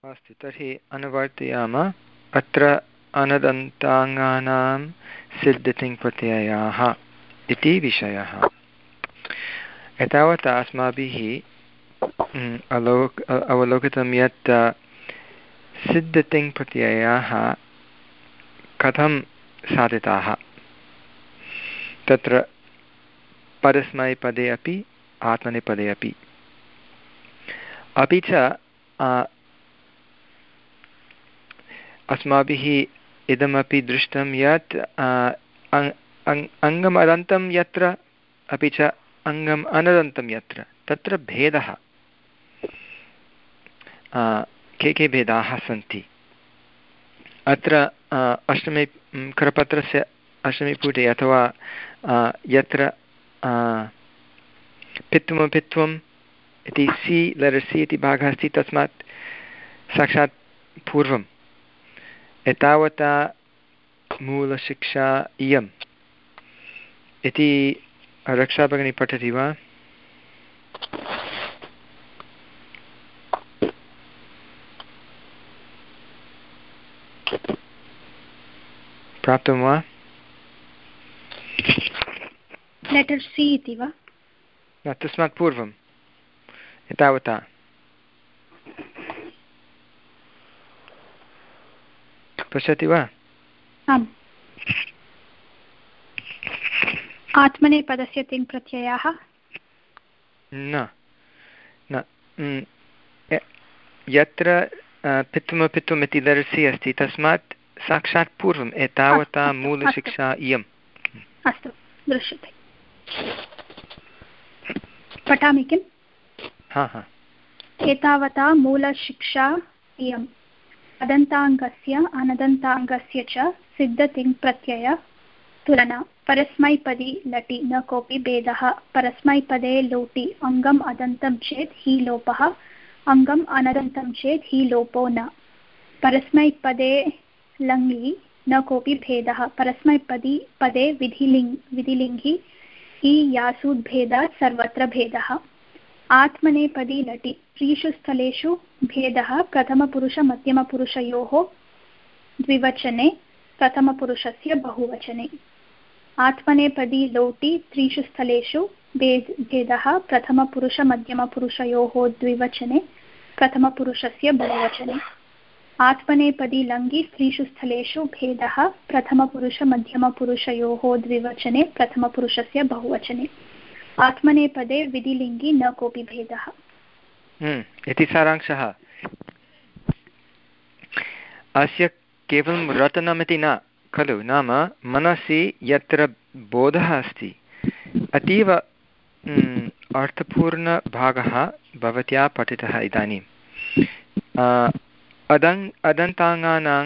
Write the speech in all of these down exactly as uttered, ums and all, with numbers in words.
अस्तु तर्हि अनुवर्तयामः अत्र अनदन्ताङ्गानां सिद्धतिङ्प्रत्ययाः इति विषयः। एतावता अस्माभिः अलोक अवलोकितं यत् सिद्धतिङ्प्रत्ययाः कथं साधिताः तत्र परस्मैपदे अपि आत्मनेपदे अपि। अपि च अस्माभिः इदमपि दृष्टं यत् अङ्गम् अदन्तं यत्र अपि च अङ्गम् अनदन्तं यत्र तत्र भेदः के के भेदाः सन्ति। अत्र अष्टमे करपत्रस्य अष्टमीपुटे अथवा यत्र पित्वमपित्वम् इति सि लेटर् सि इति भागः अस्ति तस्मात् साक्षात् पूर्वम् एतावता मूलशिक्षा इयम् इति रक्षा भगिनी पठति वा? प्राप्तं वा? लेटर् सी इति वा? न, तस्मात् पूर्वम् एतावता पश्यति वा? आम्। आत्मनेपदस्य तिङ् प्रत्ययाः न न यत्र पित्वमपित्वम् इति दर्शि अस्ति तस्मात् साक्षात् पूर्वम् एतावता मूलशिक्षा इयम्। अस्तु दृश्यते। पठामि किम्? हा हा। एतावता मूलशिक्षा इयम् अदन्ताङ्गस्य अनदन्ताङ्गस्य च सिद्धतिङ्प्रत्यय तुलना। परस्मैपदी लटि न कोऽपि भेदः। परस्मैपदे लोटि अङ्गम् अदन्तं चेत् हि लोपः, अङ्गम् अनदन्तं चेत् हि लोपो न। परस्मैपदे लङि न कोऽपि भेदः। परस्मैपदी पदे विधिलिङ् विधिलिङ्गि हि यासूद्भेदात् सर्वत्र भेदः। आत्मनेपदी लटि त्रिषु स्थलेषु भेदः। प्रथमपुरुषमध्यमपुरुषयोः द्विवचने, प्रथमपुरुषस्य बहुवचने। आत्मनेपदी लोटि त्रिषु स्थलेषु भेदः। प्रथमपुरुषमध्यमपुरुषयोः द्विवचने, प्रथमपुरुषस्य बहुवचने। आत्मनेपदी लङि त्रिषु स्थलेषु भेदः। प्रथमपुरुषमध्यमपुरुषयोः द्विवचने, प्रथमपुरुषस्य बहुवचने। आत्मनेपदे विधिलिङ्गि न कोऽपि भेदः इति सारांशः। अस्य केवलं रटनमिति न खलु, नाम मनसि यत्र बोधः अस्ति अतीव अर्थपूर्णभागः भवत्या पठितः इदानीम्। अदन् अदन्ताङ्गानां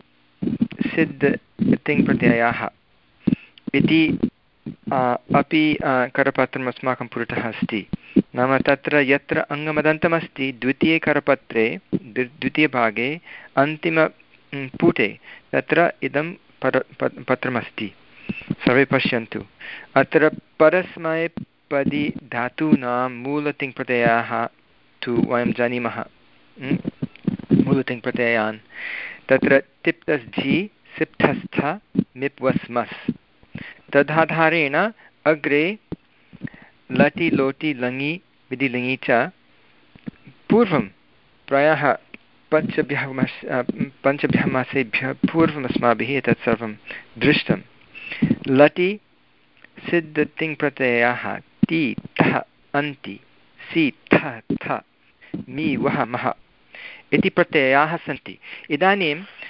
सिद्धतिङ्प्रत्ययाः इति अपि करपत्रम् अस्माकं पुरतः अस्ति। नाम तत्र यत्र अङ्गमदन्तमस्ति द्वितीये करपत्रे द्वितीयभागे अन्तिम पुटे तत्र इदं पर पत्रमस्ति। सर्वे पश्यन्तु। अत्र परस्मैपदी धातूनां मूलतिङ्प्रत्ययाः तु वयं जानीमः मूलतिङ्प्रत्ययान्। तत्र तिप्तस् झि सिप्ठस्थ मिप्वस्मस् तदाधारेण अग्रे लटि लोटि लङि विधिलिङि च पूर्वं प्रायः पञ्चभ्यः मास पञ्चभ्यः मासेभ्यः पूर्वम् अस्माभिः एतत् सर्वं दृष्टं। लटि सिद्धतिङ्प्रत्ययाः ति थः अन्ति सि थ थ मि वः मः इति प्रत्ययाः सन्ति। इदानीं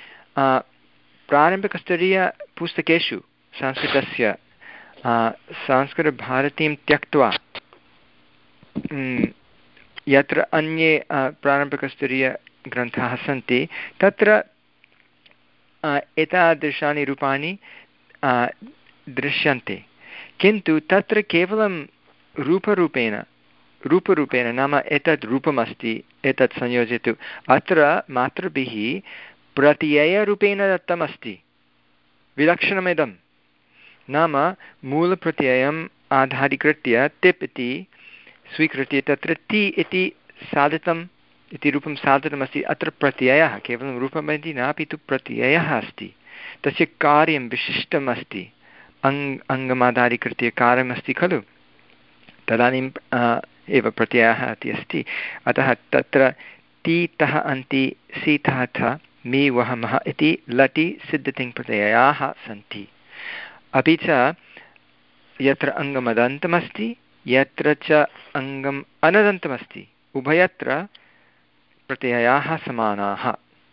प्रारम्भिकस्तरीयपुस्तकेषु संस्कृतस्य संस्कृतभारतीं त्यक्त्वा यत्र अन्ये प्रारम्भिकस्तरीयग्रन्थाः सन्ति तत्र एतादृशानि रूपाणि दृश्यन्ते, किन्तु तत्र केवलं रूपरूपेण रूपरूपेण नाम एतत् रूपमस्ति एतत् संयोजयतु। अत्र मातृभिः प्रत्ययरूपेण दत्तमस्ति विलक्षणमिदं, नाम मूलप्रत्ययम् आधारीकृत्य तिप् इति स्वीकृत्य तत्र ति इति साधितं इति रूपं साधितमस्ति। अत्र प्रत्ययः केवलं रूपम् इति न, अपि तु प्रत्ययः अस्ति, तस्य कार्यं विशिष्टम् अस्ति, अङ् अङ्गमाधारीकृत्य कार्यमस्ति खलु, तदानीम् एव प्रत्ययः इति अस्ति। अतः तत्र तीतः अन्ति सीतः थ मी वह मः इति लटि सिद्धतिङ्प्रत्ययाः सन्ति। अपि च यत्र अङ्गमदन्तमस्ति यत्र च अङ्गम् अनदन्तमस्ति उभयत्र प्रत्ययाः समानाः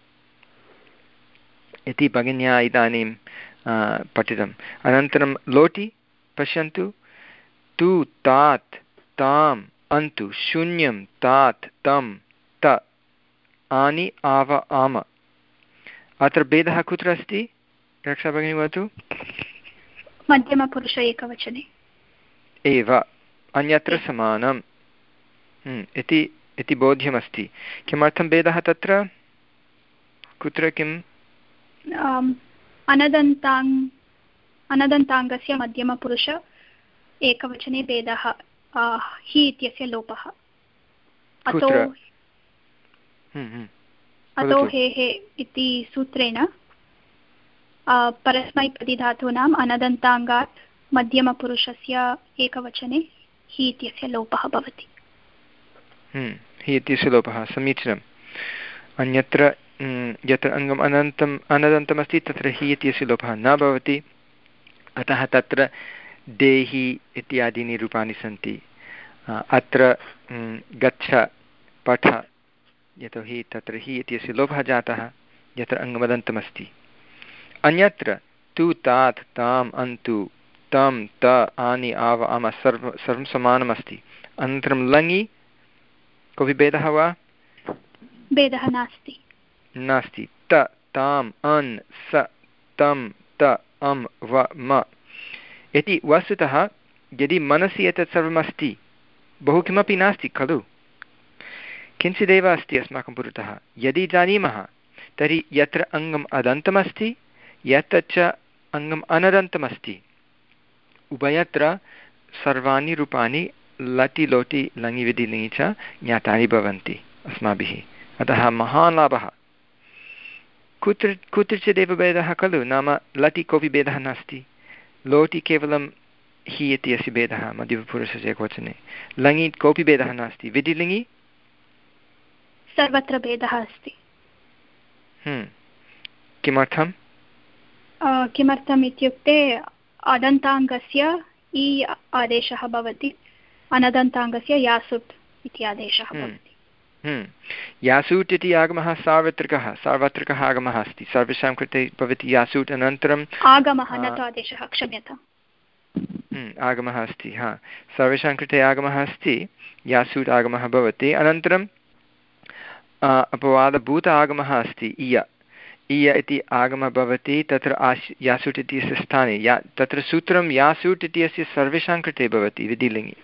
इति भगिन्या इदानीं पठितम्। अनन्तरं लोटि पश्यन्तु, तु तात् ताम् अन्तु शून्यं तात् तं त आनि आव आम। अत्र भेदः कुत्र अस्ति रक्षा भगिनी वदतु। मध्यमपुरुष एकवचने एव, अन्यत्र समानम् इति इति बोध्यमस्ति। किमर्थं भेदः तत्र, कुत्र किम्? अनदन्ताङ् अनदन्ताङ्गस्य मध्यमपुरुष एकवचने भेदः हि इत्यस्य लोपः। अतो अतो हे हे इति सूत्रेण परस्मैपदिधातूनाम् अनदन्ताङ्गात् मध्यमपुरुषस्य एकवचने हि इत्यस्य लोपः भवति। हि इत्यस्य लोपः समीचीनम्। अन्यत्र यत्र अङ्गम् अनन्तम् अनदन्तमस्ति तत्र हि इत्यस्य लोपः न भवति। अतः तत्र देहि इत्यादीनि रूपाणि सन्ति। अत्र गच्छ पठ, यतोहि तत्र हि इत्यस्य लोपः जातः यत्र अङ्गमदन्तमस्ति। अन्यत्र तु तात् ताम् अन्तु तं त आनि आव आम सर्व सर्वं समानमस्ति। अनन्तरं लङि कोऽपि भेदः वा? भेदः नास्ति नास्ति। त ताम् अन् स तं त अं व म इति वस्तुतः यदि मनसि एतत् सर्वमस्ति बहु किमपि नास्ति खलु, किञ्चिदेव अस्ति अस्माकं पुरतः। यदि जानीमः तर्हि यत्र अङ्गम् अदन्तमस्ति यत्र च अङ्गम् अनदन्तमस्ति उभयत्र सर्वाणि रूपाणि लटि लोटि लङि विधिलिङि च ज्ञातानि भवन्ति अस्माभिः। अतः महान् लाभः। कुत्र कुत्रचिदेव भेदः खलु, नाम लटि कोऽपि भेदः नास्ति, लोटि केवलं हि इति अस्य भेदः मध्यमपुरुषस्य एकवचने, लङि कोऽपि भेदः नास्ति, विधिलिङि सर्वत्र भेदः अस्ति। किमर्थं? किमर्थम् इत्युक्ते अदन्ताङ्गस्य इ आदेशः भवति, अनदन्ताङ्गस्य यासुट् इति आदेशः भवति। यासूट् इति आगमः सार्वत्रिकः सार्वत्रिकः आगमः अस्ति, सर्वेषां कृते भवति यासूट्। अनन्तरम् आगमः न तु आदेशः, क्षम्यताम्, आगमः अस्ति, हा सर्वेषां कृते आगमः अस्ति, यासूट् आगमः भवति। अनन्तरं अपवादभूत आगमः अस्ति इय इय इति आगमः भवति तत्र आश् यासूट् इत्यस्य स्थाने। या तत्र सूत्रं यासूट् इत्यस्य सर्वेषां कृते भवति विधिलिङि।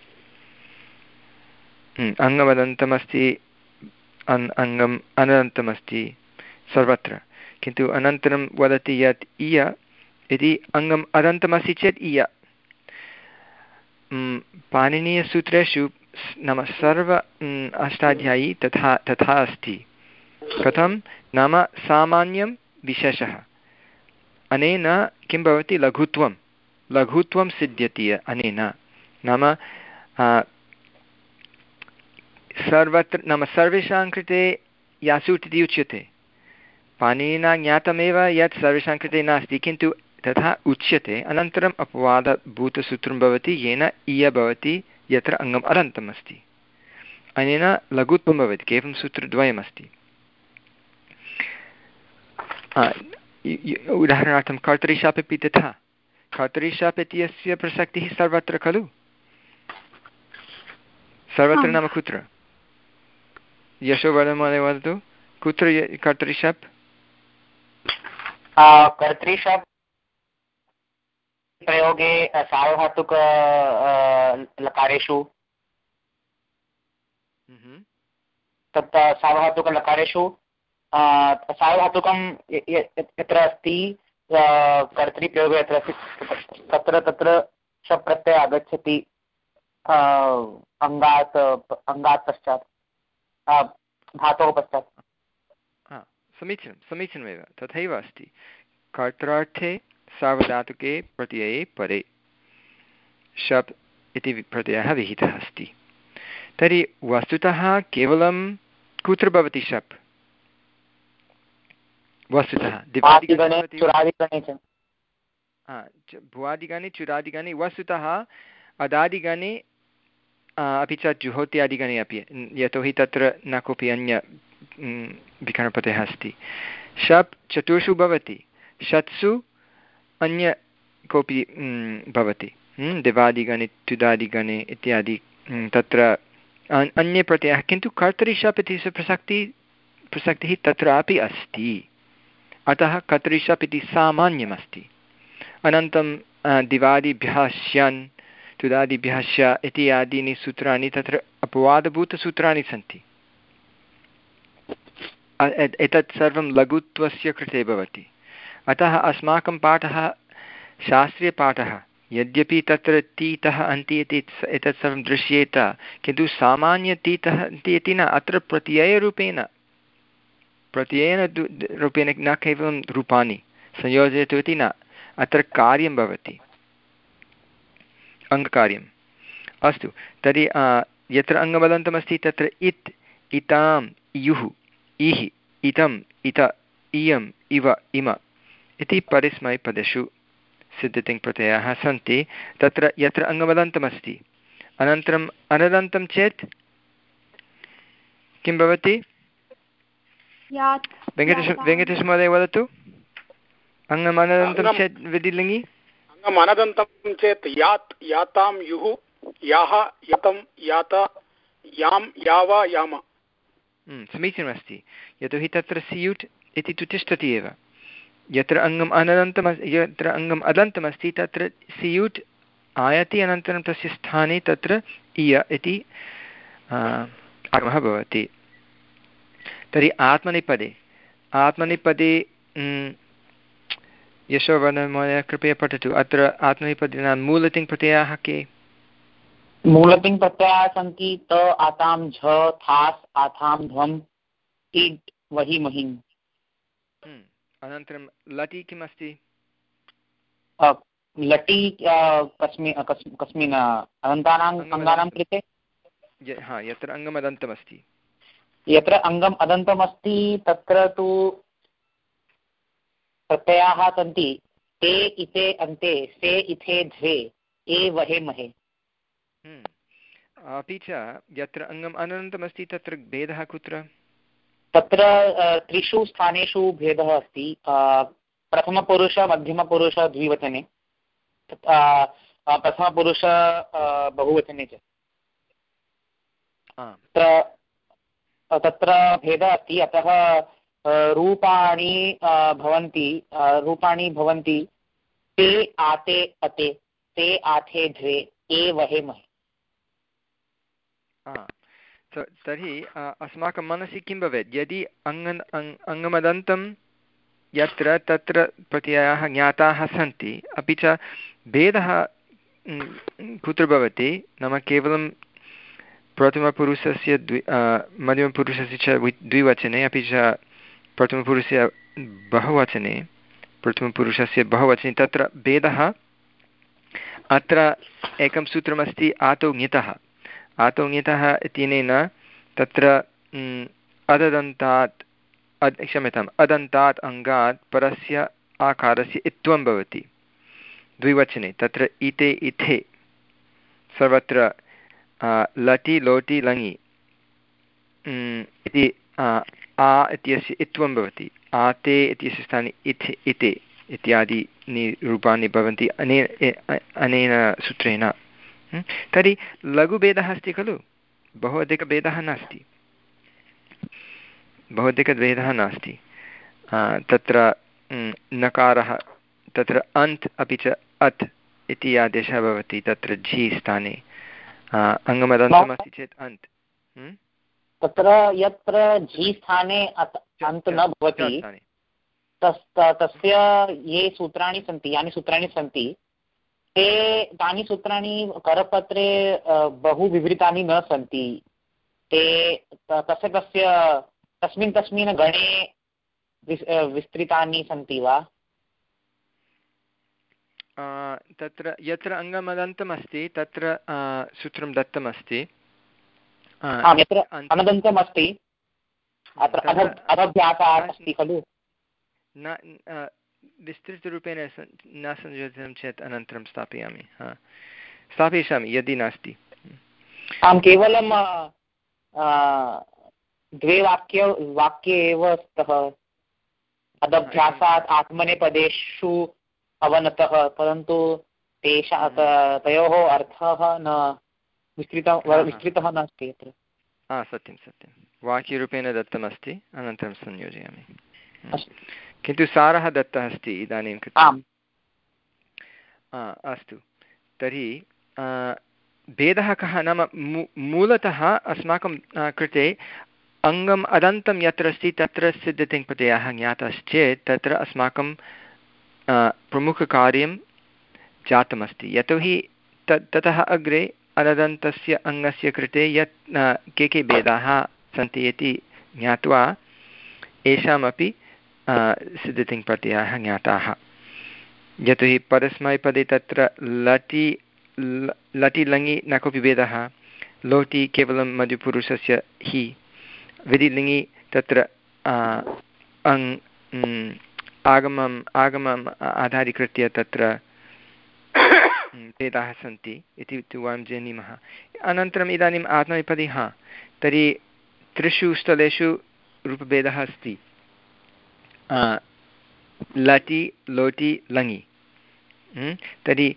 अङ्गमदन्तमस्ति, अन् अङ्गम् अनदन्तमस्ति सर्वत्र, किन्तु अनन्तरं वदति यत् इय यदि अङ्गम् अदन्तमस्ति चेत् इय। पाणिनीयसूत्रेषु नाम सर्व अष्टाध्यायी तथा तथा अस्ति। कथं नाम सामान्यं विशेषः, अनेन किं भवति, लघुत्वं लघुत्वं सिद्ध्यति अनेन। नाम सर्वत्र नाम सर्वेषां कृते यासूट् इति उच्यते, पाणिनिना ज्ञातमेव यत् सर्वेषां कृते नास्ति, किन्तु तथा उच्यते। अनन्तरम् अपवादभूतसूत्रं भवति येन इय भवति यत्र अङ्गम् अदन्तम् अस्ति, अनेन लघुत्वं भवति, केवलं सूत्रद्वयमस्ति। उदाहरणार्थं कर्तरिशाप् अपि तथा, कर्तरिशाप् इत्यस्य प्रसक्तिः सर्वत्र खलु, सर्वत्र नाम कुत्र? यशोवर्धनमहोदय वदतु, कुत्र कर्तरिशाप्? कर्तरिशाप् प्रयोगे सार्वधातुक लकारेषु तत् सार्वधातुकलकारेषु सार्वधातुकं यत्र अस्ति कर्तरिप्रयोगे यत्र अस्ति तत्र तत्र शप् प्रत्ययः आगच्छति अङ्गात् अङ्गात् पश्चात्। धातोः पश्चात्। हा समीचीनं समीचीनमेव तथैव अस्ति कर्त्रार्थे सार्वधातुके प्रत्यये परे शप् इति प्रत्ययः विहितः अस्ति। तर्हि वस्तुतः केवलं कुत्र भवति शप्? वस्तुतः दिवादिगणे भुवादिगणे चुरादिगणे वस्तुतः अदादिगणे अपि च जुहोत्यादिगणे अपि, यतोहि तत्र न कोऽपि अन्य विकरणप्रत्ययः अस्ति। शप् चतुर्षु भवति, षट्सु अन्य कोऽपि भवति, दिवादिगणे तुदादिगणे इत्यादि तत्र अन्ये प्रत्ययः, किन्तु कर्तरि शप् इति प्रसक्तिः प्रसक्तिः तत्रापि अस्ति। अतः कर्तरि शप् इति सामान्यमस्ति। अनन्तरं दिवादिभ्यः स्यन् तुदादिभ्यः श इत्यादीनि सूत्राणि तत्र अपवादभूतसूत्राणि सन्ति। एतत् सर्वं लघुत्वस्य कृते भवति। अतः अस्माकं पाठः शास्त्रीयपाठः, यद्यपि तत्र तीतः अन्ति इति एतत् सर्वं दृश्येत, किन्तु सामान्यतीतः अन्ति इति न, अत्र प्रत्ययरूपेण प्रत्ययेन रूपेण न केवलं रूपाणि संयोजयतु इति न, अत्र कार्यं भवति, अङ्गकार्यम्। अस्तु, तर्हि यत्र अङ्गमदन्तमस्ति तत्र इत् इताम् इयुः इः इतम् इत इयम् इव इम इति परिस्मैपदेषु सिद्धतिङ्प्रत्ययाः सन्ति। तत्र यत्र अङ्गमदन्तमस्ति, अनन्तरम् अनदन्तं चेत् किं भवति? वेङ्कटेश वेङ्कटेशमहोदय वदतु। अङ्गमनदन्तं चेत् विधिलिङ्गि अङ्गमनदन्तं चेत् यात् यातां युः याः यतं यात यां याव याम। समीचीनमस्ति, यतोहि तत्र सियुट् इति तु तिष्ठति एव। यत्र अङ्गम् अनदन्तम् यत्र अङ्गम् अदन्तमस्ति तत्र सियुट् आयाति, अनन्तरं तस्य स्थाने तत्र इय इति आगमः भवति। तर्हि आत्मनेपदे आत्मनेपदे यशोवर्णमहोदय कृपया पठतु। अत्र आत्मनेपदीनां मूलतिङ्प्रत्ययाः के? मूलतिङ्प्रत्ययाः सन्ति त आतां झ थास् आथां ध्वम् इड् वहि महिम्। अनन्तरं लटि किम् अस्ति? लटि कस्मिन् कस्मिन् अदन्तानाम् अङ्गानां कृते? हा, यत्र अङ्गम् अदन्तमस्ति यत्र अङ्गम् अदन्तमस्ति तत्र तु प्रत्ययाः सन्ति ते इते अन्ते से इथे ध्वे ए वहे महे। अपि च यत्र अङ्गम् अनन्तमस्ति तत्र भेदः कुत्र? तत्र त्रिषु स्थानेषु भेदः अस्ति। प्रथमपुरुष मध्यमपुरुष द्विवचने, प्रथमपुरुष बहुवचने च तत्र भेदः अस्ति। अतः रूपाणि भवन्ति रूपाणि भवन्ति ते आते अते ते आथे ध्वे ए वहे महे। तर्हि अस्माकं मनसि किं भवेत्? यदि अङ्गन् अङ्गमदन्तं यत्र तत्र प्रत्ययाः ज्ञाताः सन्ति, अपि च भेदः कुत्र भवति नाम केवलं प्रथमपुरुषस्य द्वि मध्यमपुरुषस्य च द्विवचने, अपि च प्रथमपुरुषस्य बहुवचने प्रथमपुरुषस्य बहुवचने तत्र भेदः। अत्र एकं सूत्रमस्ति आतौ ङितः। आतौ ङितः इत्यनेन तत्र अददन्तात् अद् क्षम्यताम् अदन्तात् अङ्गात् परस्य आकारस्य इत्वं भवति द्विवचने। तत्र इते इथे सर्वत्र लटि लोटि लङि इति आ इत्यस्य इत्वं भवति। आते इत्यस्य स्थाने इथे इते इत्यादीनि रूपाणि भवन्ति अनेन अनेन सूत्रेण। तर्हि लघुभेदः अस्ति खलु, बहु अधिकभेदः नास्ति बहु अधिकभेदः नास्ति। तत्र नकारः तत्र अन्त् अपि च अत् इति आदेशः भवति तत्र झि स्थाने। अङ्गमदन्तमस्ति चेत् अन्त्। तत्र यत्र झि स्थाने अन्त् न भवति तस्य ये सूत्राणि सन्ति यानि सूत्राणि सन्ति ते तानि सूत्राणि करपत्रे बहु विवृतानि न सन्ति। ते तस्य तस्य तस्मिन् तस्मिन् गणे विस् विस्तृतानि सन्ति वा? तत्र यत्र अङ्गमदन्तमस्ति तत्र सूत्रं दत्तमस्ति। यत्र अनदन्तमस्ति अत्र अदभ्यासः अस्ति खलु? न विस्तृतरूपेण न संयोजितं चेत् अनन्तरं स्थापयामि। हा स्थापयिष्यामि यदि नास्ति। आं केवलं द्वे वाक्य वाक्ये एव स्तः अदभ्यासात् आत्मनेपदेषु अवनतः, परन्तु तेषां तयोः अर्थः न विस्तृतः विस्तृतः नास्ति अत्र। हा सत्यं सत्यं वाक्यरूपेण दत्तमस्ति, अनन्तरं संयोजयामि। किन्तु सारः दत्तः अस्ति इदानीं कृते। अस्तु, तर्हि भेदः कः नाम मू मूलतः अस्माकं कृते अङ्गम् अदन्तं यत्र अस्ति तत्र सिद्धतिङ्प्रत्ययः ज्ञातश्चेत् तत्र अस्माकं प्रमुखकार्यं जातमस्ति। यतोहि तत् ततः अग्रे अनदन्तस्य अङ्गस्य कृते यत् के के भेदाः सन्ति इति ज्ञात्वा येषामपि सिद्धतिङ्प्रत्ययाः ज्ञाताः। यतोहि परस्मैपदे तत्र लटि लटि लङि न कोऽपि भेदः, लोटि केवलं मध्यपुरुषस्य हि, विधिलिङि तत्र अङ् आगमम् आगमम् आधारीकृत्य तत्र भेदाः सन्ति इति तु वयं जानीमः। अनन्तरम् इदानीम् आत्मनेपदी हा तर्हि त्रिषु स्थलेषु रूपभेदः अस्ति, लटि लोटि लङि। तर्हि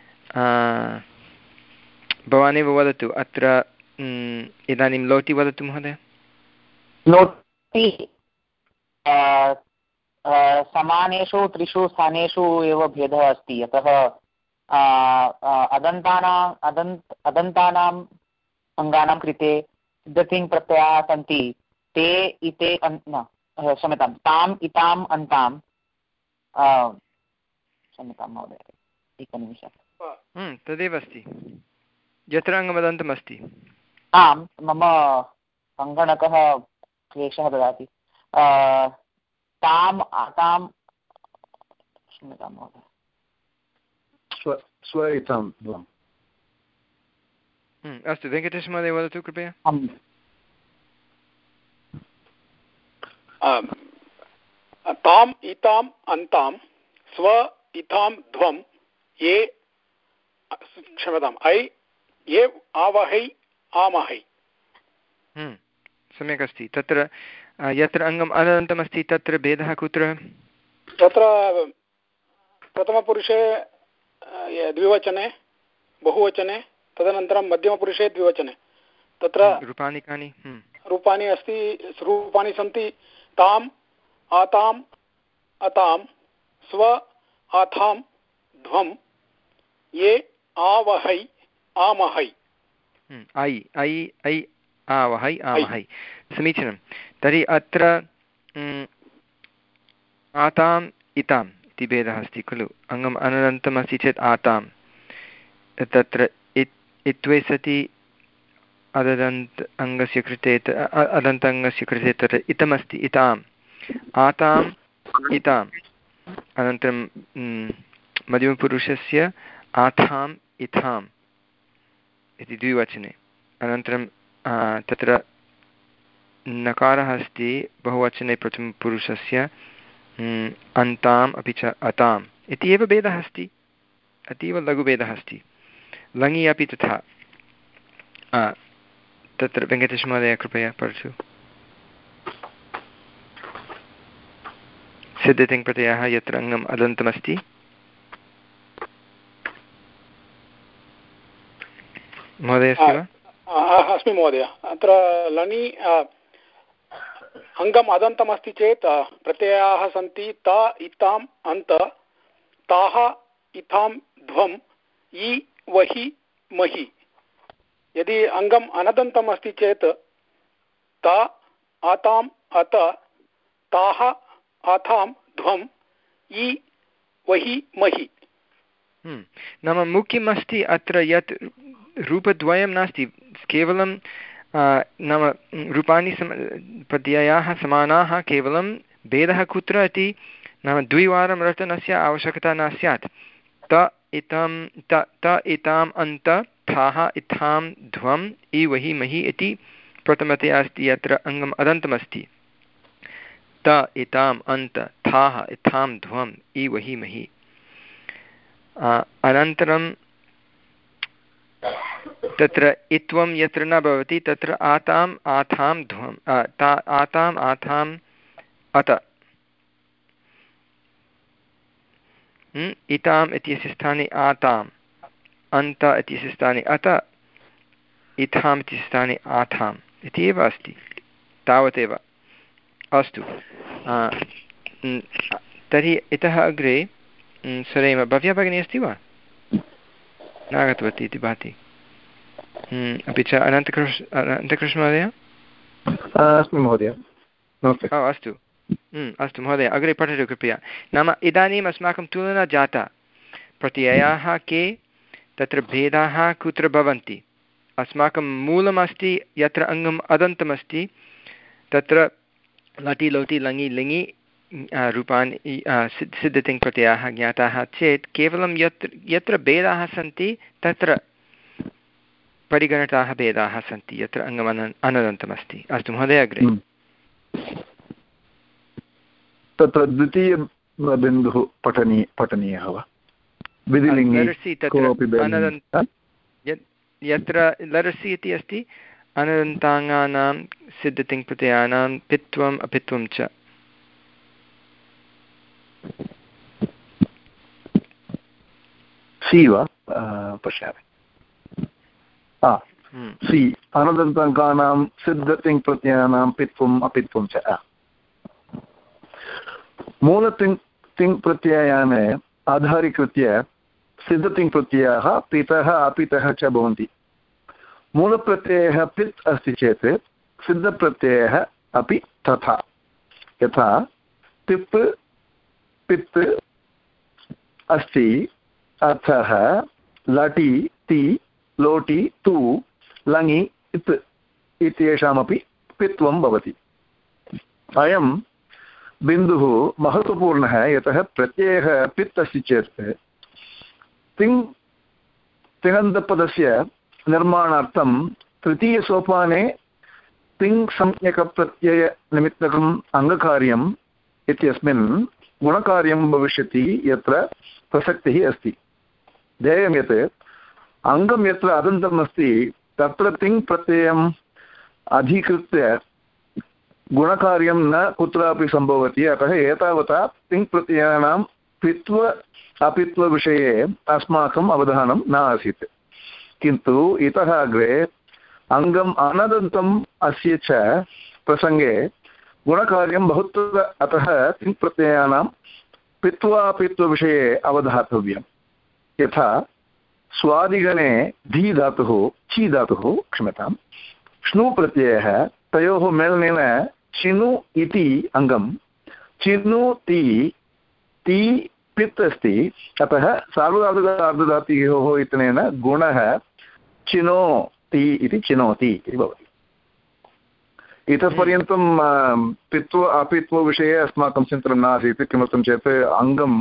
भवानेव वदतु अत्र इदानीं लोटि वदतु महोदय। लोटि समानेषु त्रिषु स्थानेषु एव भेदः अस्ति, यतः अदन्तानाम् अदन्त अदन्तानाम् अङ्गानां कृते सिद्धतिङ् प्रत्ययाः सन्ति। ते इते क्षम्यतां ताम् इताम् अन्ताम् क्षम्यतां महोदय एकनिमिषम् तदेव अस्ति यत्र अङ्गमदन्तमस्ति। आम् मम सङ्गणकः क्लेशः ददाति। ताम् आतां क्षम्यतां महोदय स्व इतां अस्तु वेङ्कटेशमहोदय वदतु कृपया। ताम् इताम् अन्तां स्व इतां ध्वं ये क्षम्यताम् ऐ ये आवहै आमहै। सम्यक् अस्ति। तत्र यत्र अङ्गम् अनन्तमस्ति तत्र भेदः कुत्र? तत्र प्रथमपुरुषे द्विवचने बहुवचने, तदनन्तरं मध्यमपुरुषे द्विवचने। तत्र रूपाणि कानि? रूपाणि अस्ति रूपाणि सन्ति ताम् आताम् अतां स्व आथां ध्वं ये आवहै आमहै। ऐ ऐ ऐ आवहै आमहै। समीचीनं। तर्हि अत्र आताम् इताम् इति भेदः अस्ति खलु। अङ्गम् अनन्तमस्ति चेत् आतां, तत्र इत् इत्वे सति अदन्त अङ्गस्य कृते अदन्त अङ्गस्य कृते तत्र इतमस्ति इताम् आताम् इताम्। अनन्तरं मध्यमपुरुषस्य आथाम् इथाम् इति द्विवचने। अनन्तरं तत्र नकारः अस्ति बहुवचने प्रथमपुरुषस्य अन्ताम् अपि च अताम् इति एव भेदः अस्ति, अतीव लघुभेदः अस्ति। लङि अपि तथा। तत्र वेङ्कटेशमहोदय कृपया पठतु। सिद्धतिङ् प्रत्ययः यत्र अङ्गम् अदन्तमस्ति। महोदय अस्ति वा? अस्मि महोदय। अत्र लणि अङ्गम् अदन्तमस्ति चेत् प्रत्ययाः सन्ति ता इताम् अन्त ताः इतां ध्वं इ वहि महि। यदि अङ्गम् अनदन्तम् अस्ति चेत् ता आताम् अत ताः आथां ध्वं इ वहि महि। नाम मुख्यम् अस्ति अत्र यत् रूपद्वयं नास्ति, केवलं नाम रूपाणि सम प्रत्ययाः समानाः, केवलं भेदः कुत्र इति नाम द्विवारं रटनस्य आवश्यकता न स्यात्। त इतं त त इताम् अन्त थाः इत्थां ध्वम् इवहि महि इति प्रथमतया अस्ति, यत्र अङ्गम् अदन्तमस्ति। त इताम् अन्त थाः इत्थां ध्वम् इवहि महि। अनन्तरं तत्र इत्वं यत्र न भवति तत्र आताम् आथां ध्वम् ता आताम् आथाम् अत, इताम् इत्यस्य स्थाने आताम्, अन्त इत्यस्य स्थाने अत, इत्थाम् इत्यस्य स्थाने आथाम् इति एव अस्ति, तावदेव। अस्तु, तर्हि इतः अग्रे सरेम। भव्या भगिनी अस्ति वा? नागतवती इति भाति। अपि च अनन्तकृष्ण अनन्तकृष्णमहोदय अस्मि महोदय। नमस्ते। अस्तु अस्तु महोदय, अग्रे पठतु कृपया। नाम इदानीम् अस्माकं तुलना जाता, प्रत्ययाः के, तत्र भेदाः कुत्र भवन्ति। अस्माकं मूलमस्ति यत्र अङ्गम् अदन्तमस्ति, तत्र लटि लोटि लङि लिङि रूपाणि सिद्धतिङ् प्रत्ययाः ज्ञाताः चेत् केवलं यत्र यत्र भेदाः सन्ति तत्र परिगणिताः भेदाः सन्ति, यत्र अङ्गम् अन अनदन्तमस्ति। अस्तु महोदय, अग्रे। तत्र द्वितीयबिन्दुः पठनीय पठनीयः वा? यत्र लरसि इति अस्ति, अनदन्ताङ्गानां सिद्धतिङ् प्रत्ययानां पित्वम् अपित्वं च। सि वा? पश्यामि। सि अनदन्ताङ्गानां सिद्धतिङ् प्रत्ययानां पित्वम् अपित्वं च। मूलतिङ् तिङ् प्रत्ययान् आधारीकृत्य सिद्धतिङ् प्रत्ययाः पितः अपितः च भवन्ति। मूलप्रत्ययः पित् अस्ति चेत् सिद्धप्रत्ययः अपि तथा। यथा तिप् पित् अस्ति, अर्थः लटि ति लोटि तु लङि इत् इत्येषामपि पित्वं भवति। अयं बिन्दुः महत्त्वपूर्णः, यतः प्रत्ययः पित् अस्ति चेत् तिङ् तिङन्तपदस्य निर्माणार्थं तृतीयसोपाने तिङ् संज्ञकप्रत्ययनिमित्तकम् अङ्गकार्यम् इत्यस्मिन् गुणकार्यं भविष्यति, यत्र प्रसक्तिः अस्ति। ध्येयं यत् अङ्गं यत्र अदन्तम् अस्ति तत्र तिङ् प्रत्ययम् अधिकृत्य गुणकार्यं न कुत्रापि सम्भवति। अतः एतावता तिङ् प्रत्ययानां पित्व अपित्वविषये अस्माकम् अवधानं न आसीत्। किन्तु इतः अग्रे अङ्गम् अनदन्तम् अस्य च प्रसङ्गे गुणकार्यं बहुत्र, अतः तिङ् प्रत्ययानां पित्वापित्वविषये अवधातव्यं। यथा स्वादिगणे धी धातुः ची धातुः क्षम्यतां श्नु प्रत्ययः, तयोः मेलनेन चिनु इति अङ्गं, चिनु ति ति पित् अस्ति, अतः सार्वधातुकार्धधातुयोः इत्यनेन गुणः चिनो ति इति चिनोति इति भवति। इतः पर्यन्तं पित्व अपित्वविषये अस्माकं चिन्तनं नासीत्। किमर्थं चेत् अङ्गम्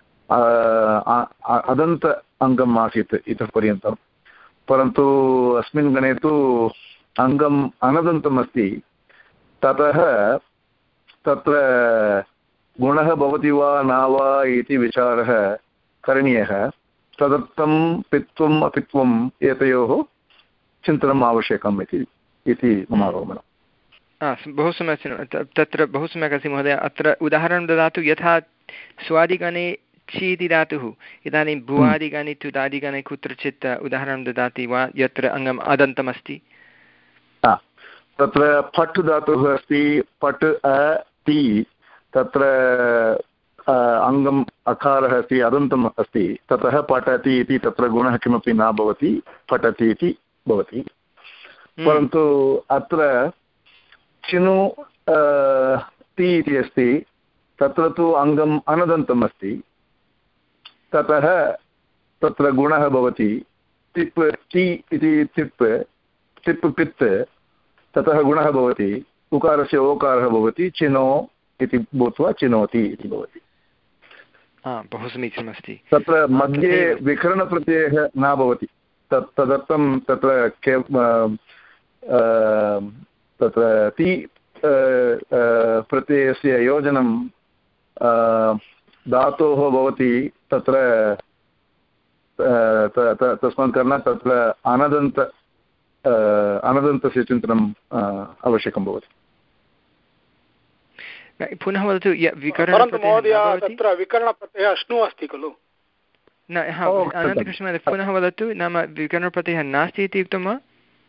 अदन्त अङ्गम् आसीत् इतः पर्यन्तं, परन्तु अस्मिन् गणे तु अङ्गम् अनदन्तम् अस्ति। ततः तत्र गुणः भवति वा न वा इति विचारः करणीयः। तदर्थं पित्वम् अपित्वम् एतयोः चिन्तनम् आवश्यकम् इति इति मम अवगमनम्। बहु सम्यक्, तत्र बहु सम्यक् अस्ति महोदय। अत्र उदाहरणं ददातु। यथा स्वादिगणे छि इति धातुः, इदानीं भुवादिगणे तुदादिगणे कुत्रचित् उदाहरणं ददाति वा यत्र अङ्गम् अदन्तमस्ति? तत्र फट् धातुः अस्ति, पट् अ ति, तत्र अङ्गम् अकारः अस्ति, अदन्तम् अस्ति, ततः पठति इति तत्र गुणः किमपि न भवति, पठति इति भवति। परन्तु अत्र चिनु ति इति अस्ति, तत्र तु अङ्गम् अनदन्तम् अस्ति, ततः तत्र गुणः भवति तिप् ति इति तिप् तिप् पित्, ततः गुणः भवति, उकारस्य ओकारः भवति, चिनो इति भूत्वा चिनोति इति भवति। बहु समीचीनमस्ति। तत्र मध्ये विकरणप्रत्ययः न भवति, तत् तदर्थं तत्र के तत्र ति प्रत्ययस्य योजनं धातोः भवति तत्र तस्मात् कारणात् तत्र अनदन्त अनदन्तस्य चिन्तनम् आवश्यकं भवति। पुनः वदतु परन्तु महोदय तत्र विकरणप्रत्ययः अश्नु अस्ति खलु? न अनन्तकृष्ण पुनः वदतु, नाम विकरणप्रत्ययः नास्ति इति उक्तं वा?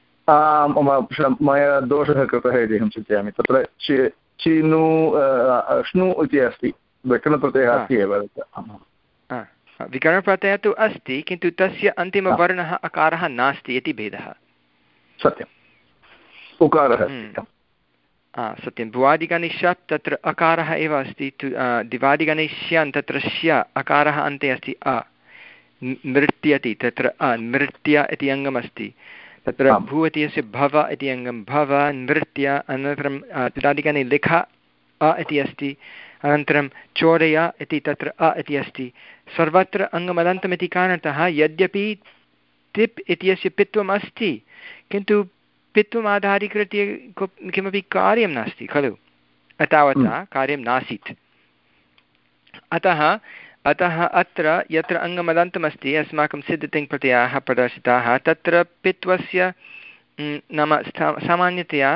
मया दोषः कृतः इति अहं चिन्तयामि। तत्र चिनु अश्नु इति अस्ति, विकरणप्रत्ययः अस्ति एव। विकरणप्रत्ययः तु अस्ति, किन्तु तस्य अन्तिमवर्णः अकारः नास्ति इति भेदः। सत्यम्, उकारः सत्यं। भुवादिगणिष्यात् तत्र अकारः एव अस्ति, दिवादिगणिष्यान् तत्र स्य अकारः अन्ते अस्ति अ। नृत्यति तत्र अ, नृत्य इति अङ्गमस्ति, तत्र भू इत्यस्य भव इति अङ्गं, भव नृत्य। अनन्तरं दिवादिगणे लिख अ इति अस्ति, अनन्तरं चोरय इति तत्र अ इति अस्ति। सर्वत्र अङ्गमदन्तमिति कारणतः यद्यपि तिप् इत्यस्य पित्वम् अस्ति, किन्तु पित्वम् आधारीकृत्य किमपि कार्यं नास्ति खलु, एतावता कार्यं नासीत्। अतः अतः अत्र यत्र अङ्गमदन्तमस्ति, अस्माकं सिद्धतिङ्प्रत्ययाः प्रदर्शिताः, तत्र पित्वस्य नाम सामान्यतया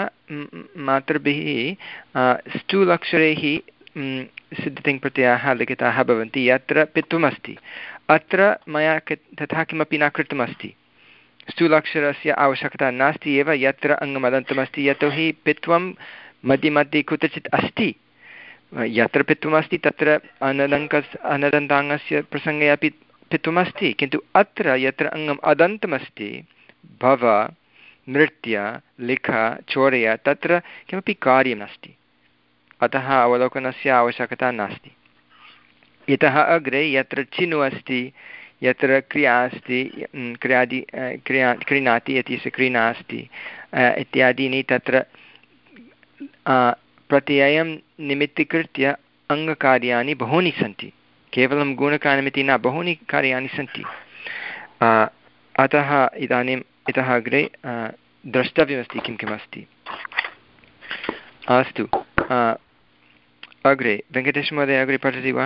मातृभिः स्थूलक्षरैः सिद्धतिङ्प्रत्ययाः लिखिताः भवन्ति यत्र पित्वमस्ति। अत्र मया तथा किमपि न कृतमस्ति, स्थूलाक्षरस्य आवश्यकता नास्ति एव यत्र अङ्गमदन्तमस्ति, यतोहि पित्वं मध्ये मध्ये कुत्रचित् अस्ति। यत्र पित्वमस्ति तत्र अनदङ्कस् अनदन्ताङ्गस्य प्रसङ्गे अपि पित्वमस्ति, किन्तु अत्र यत्र अङ्गम् अदन्तमस्ति, भव नृत्य लिख चोरय, तत्र किमपि कार्यं नास्ति, अतः अवलोकनस्य आवश्यकता नास्ति। इतः अग्रे यत्र चिनु अस्ति, यत्र क्रिया अस्ति, क्रियादि क्रिया क्रीणाति इत्यस्य क्रीणा अस्ति इत्यादीनि, तत्र प्रत्ययं निमित्तीकृत्य अङ्गकार्याणि बहूनि सन्ति, केवलं गुणकार्यमिति न, बहूनि कार्याणि सन्ति। अतः इदानीम् इतः अग्रे द्रष्टव्यमस्ति किं किम् अस्ति। अस्तु, अग्रे वेङ्कटेशमहोदय अग्रे पठति वा?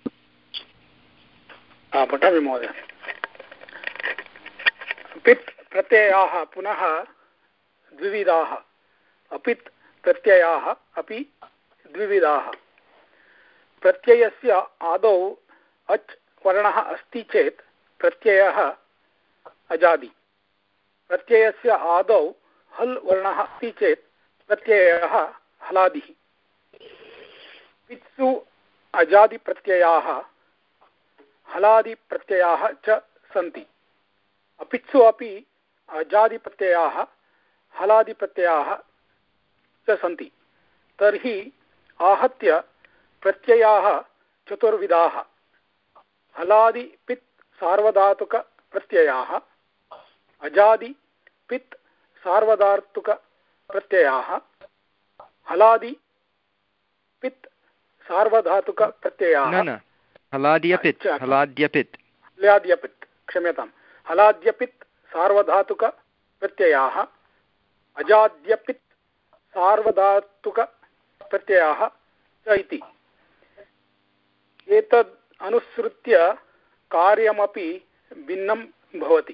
पठामि महोदय। पित् प्रत्ययाः पुनः द्विविधाः, अपित् प्रत्ययाः अपि द्विविधाः। प्रत्ययस्य आदौ अच् वर्णः अस्ति चेत् प्रत्ययः अजादि, प्रत्ययस्य आदौ हल् वर्णः अस्ति चेत् प्रत्ययः हलादिः। पित्सु अजादिप्रत्ययाः हलादिप्रत्ययाः च सन्ति, अपित्सु अपि अजादिप्रत्ययाः हलादिप्रत्ययाः च सन्ति। तर्हि आहत्य प्रत्ययाः चतुर्विधाः। हलादि पित् सार्वधातुकप्रत्ययाः, अजादि पित् सार्वधातुकप्रत्ययाः, हलादि पित् सार्वधातुकप्रत्ययाः। न न हलाद्यपित् हलाद्यपित् हलाद्यपित् क्षम्यताम्, हलाद्यपित् सार्वधातुकप्रत्ययाः, अजाद्यपित् सार्वधातुकप्रत्ययाः च इति। एतद् अनुसृत्य कार्यमपि भिन्नं भवति।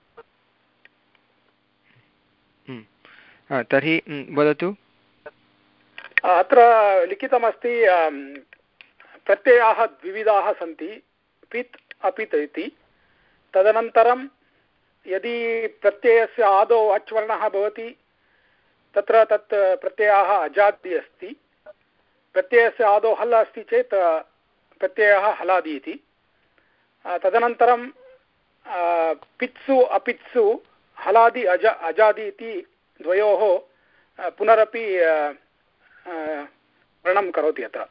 तर्हि वदतु। अत्र लिखितमस्ति प्रत्ययाः द्विविधाः सन्ति, पित् अपित् इति। तदनन्तरं यदि प्रत्ययस्य आदौ अच् वर्णः भवति तत्र तत् प्रत्ययः अजादि अस्ति, प्रत्ययस्य आदौ हल् अस्ति चेत् प्रत्ययः हलादि इति। तदनन्तरं पित्सु अपित्सु हलादि अज अजादि इति द्वयोः पुनरपि वर्णनं करोति अत्र।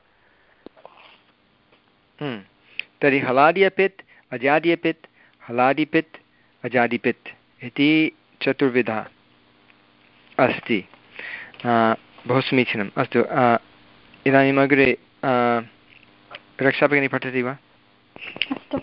तर्हि हलाद्यपित् अजाद्यपित् हलादिपित् अजादिपित् इति चतुर्विधा अस्ति। बहु समीचीनम् अस्तु इदानीम् अग्रे रक्षा भगिनी पठति वा? अस्तु।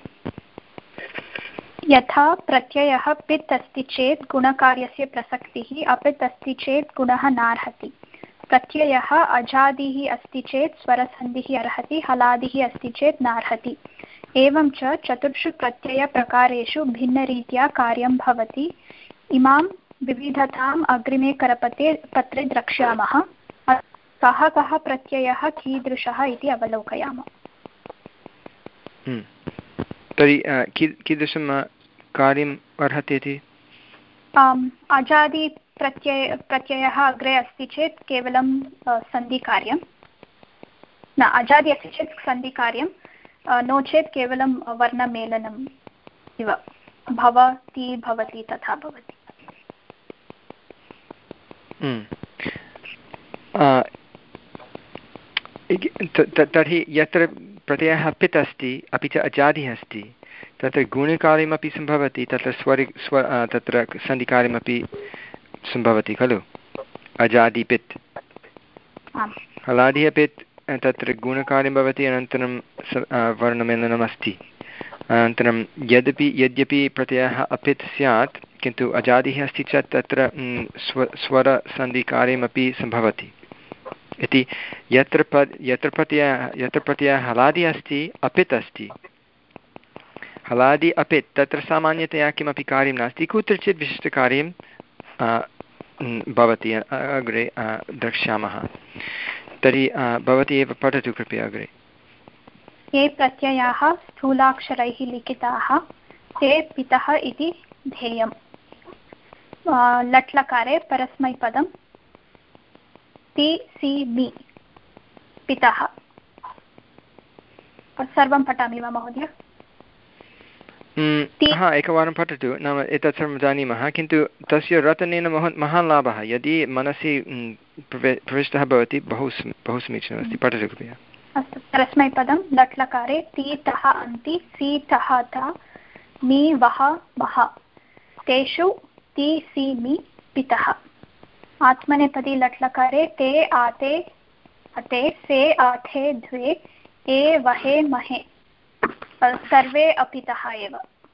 यथा प्रत्ययः पित् अस्ति चेत् गुणकार्यस्य प्रसक्तिः अपित् अस्ति चेत् गुणः नार्हति। प्रत्ययः अजादिः अस्ति चेत् स्वरसन्धिः अर्हति, हलादिः अस्ति चेत् नार्हति। एवं च चतुर्षु प्रत्ययप्रकारेषु भिन्नरीत्या कार्यं भवति। इमां विविधताम् अग्रिमे करपत्रे पत्रे द्रक्ष्यामः। कः कः प्रत्ययः कीदृशः इति अवलोकयामः। तर्हि कीदृशं कार्यम् अर्हति इति? अजादि प्रत्यय प्रत्ययः अग्रे अस्ति चेत् केवलं सन्धिकार्यं, न अजादि अस्ति चेत् सन्धिकार्यं, नो चेत् केवलं वर्णमेलनम् इव, भवति भवति तथा भवति। तर्हि यत्र प्रत्ययः पित् अस्ति अपि च अजादिः अस्ति तत्र गुणकार्यमपि सम्भवति, तत्र स्वरि स्व तत्र सन्धिकार्यमपि सम्भवति खलु। अजादिपित् हलादिः पित् तत्र गुणकार्यं भवति, अनन्तरं वर्णमेलनमस्ति। अनन्तरं यद्यपि यद्यपि प्रत्ययः अपित् स्यात् किन्तु अजादिः अस्ति चेत् तत्र स्व स्वरसन्धिकार्यमपि सम्भवति इति। यत्र प यत्र प्रत्ययः यत्र प्रत्ययः हलादि अस्ति अपित् अस्ति, हलादि अपित्, तत्र सामान्यतया किमपि कार्यं नास्ति, कुत्रचित् विशिष्टकार्यं भवति, अग्रे द्रक्ष्यामः। तर्हि भवती एव पठतु कृपया अग्रे। ये प्रत्ययाः स्थूलाक्षरैः लिखिताः ते पितः इति ध्येयम्। लट्लकारे परस्मैपदं ति सि मि पितः। सर्वं पठामि वा महोदय? हा, एकवारं पठतु। नाम एतत् सर्वं जानीमः, किन्तु तस्य रटनेन मह महान् लाभः यदि मनसि प्रविष्टः भवति, बहु बहु समीचीनमस्ति। पठतु कृपया। अस्तु। परस्मैपदं लट्लकारे ति तः अन्ति सि तः त मि वः वः तेषु ति सि मि पितः। आत्मनेपदी लट्लकारे ते आते अते से आथे द्वे ए वहे महे सर्वे अपितः एव।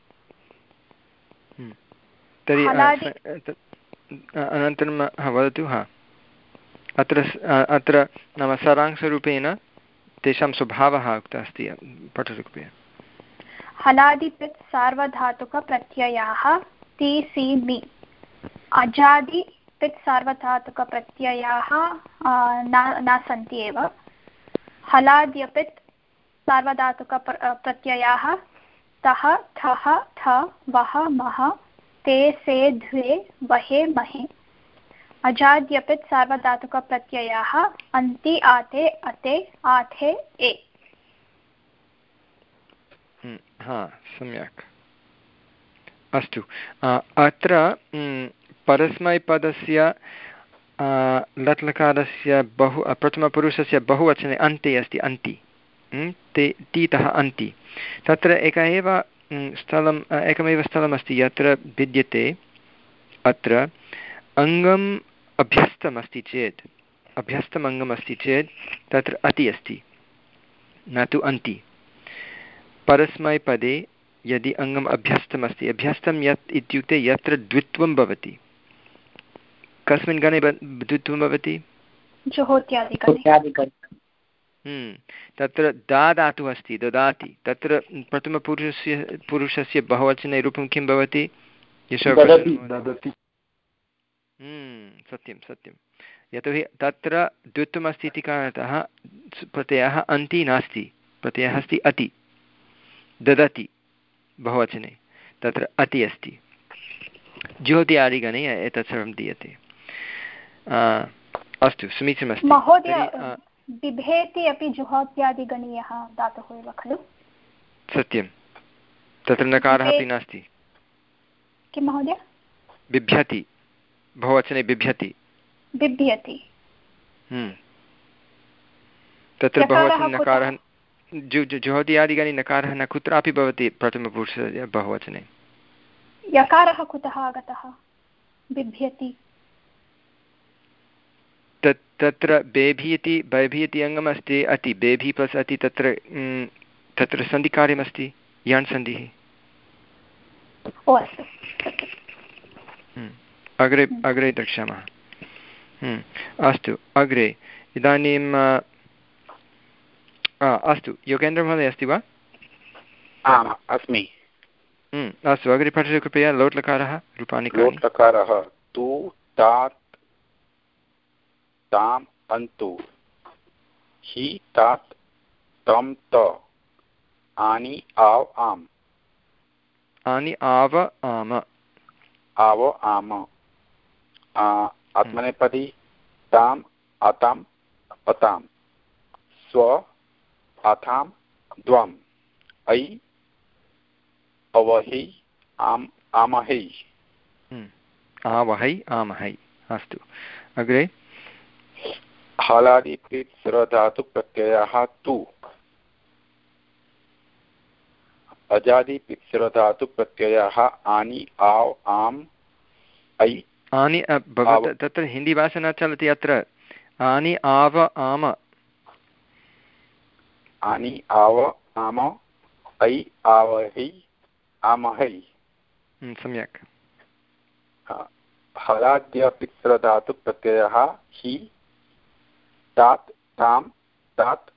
तर्हि अनन्तरं वदतु। हा, अत्र अत्र नाम सारांशरूपेण तेषां स्वभावः उक्तः अस्ति, पठतु कृपया। हलादिपित् सार्वधातुकप्रत्ययाः ति सि मि। अजादिपित् सार्वधातुकप्रत्ययाः न सन्ति एव। हलाद्यपित् सार्वधातुकप्रत्ययाः तः थः थ वः मः ते से द्वे वहे महे। अजाद्यपित् सार्वधातुकप्रत्ययाः अन्ति आते अते आथे ए। हा, सम्यक्। अस्तु। अत्र परस्मैपदस्य लट्लकारस्य बहु प्रथमपुरुषस्य बहुवचने अन्ते अस्ति, अन्ति ते तीतः अन्ति। तत्र एक एव स्थलम् एकमेव स्थलमस्ति यत्र भिद्यते। अत्र अङ्गम् अभ्यस्तमस्ति चेत् अभ्यस्तम् अङ्गम् अस्ति चेत् तत्र अति अस्ति, न तु अन्ति। परस्मैपदे यदि अङ्गम् अभ्यस्तमस्ति, अभ्यस्तं यत् इत्युक्ते यत्र द्वित्वं भवति। कस्मिन् गणे द्वित्वं भवति? जुहोत्यादिगणे। तत्र दा धातुः अस्ति, ददाति। तत्र प्रथमपुरुषस्य पुरुषस्य बहुवचने रूपं किं भवति? सत्यं सत्यं। यतोहि तत्र द्वित्वमस्ति इति कारणतः प्रत्ययः अन्ति नास्ति, प्रत्ययः अस्ति अति। ददति बहुवचने तत्र अति अस्ति। ज्योति आदिगणे एतत् सर्वं दीयते। अस्तु, समीचीनमस्ति। महोदय, बिभेति अपि जुहोत्यादिगणीयः धातुः एव खलु? सत्यं, तत्र नकारः अपि नास्ति। किं महोदय? बिभ्यति, बहुवचने बिभ्यति। बिभ्यति तत्र बहुवचने नकारः जु जुहोति आदिगणे नकारः न कुत्रापि भवति प्रथमपुरुषस्य बहुवचने। यकारः कुतः आगतः? बिभ्यति तत्र बेभि इति बैभि इति अङ्गमस्ति अति बेभि प्लस् अति तत्र तत्र सन्धिकार्यमस्ति यान् सन्धिः अग्रे अग्रे द्रक्ष्यामः। अस्तु अग्रे इदानीं अस्तु योगेन्द्रमहोदय अस्ति वा? आम् अस्मि। अस्तु अग्रे पठतु कृपया। लोट्लकारः रूपाणि लोट्लकारः तु तात् ताम् अन्तु हि तात् तं त आनि आव् आम् आनि आव आम आव आम आत्मनेपदी ताम् अताम् अताम् स्व अथाम् द्वम् ऐ अवहि आम् आमहै आवहै आमहै। अस्तु अग्रे हलादि प्रीत् स्वरधातु प्रत्ययः तु अजादि प्रीत् स्वरधातु प्रत्ययः आनि आव् आम् ऐ आनि भवतः तत्र हिन्दीभाषा न चलति अत्र आनि आव आम आनि आव आम ऐ आवहै आमहै। सम्यक्। हलाद्यपित्रधातु प्रत्ययः हि तात् ताम् तात्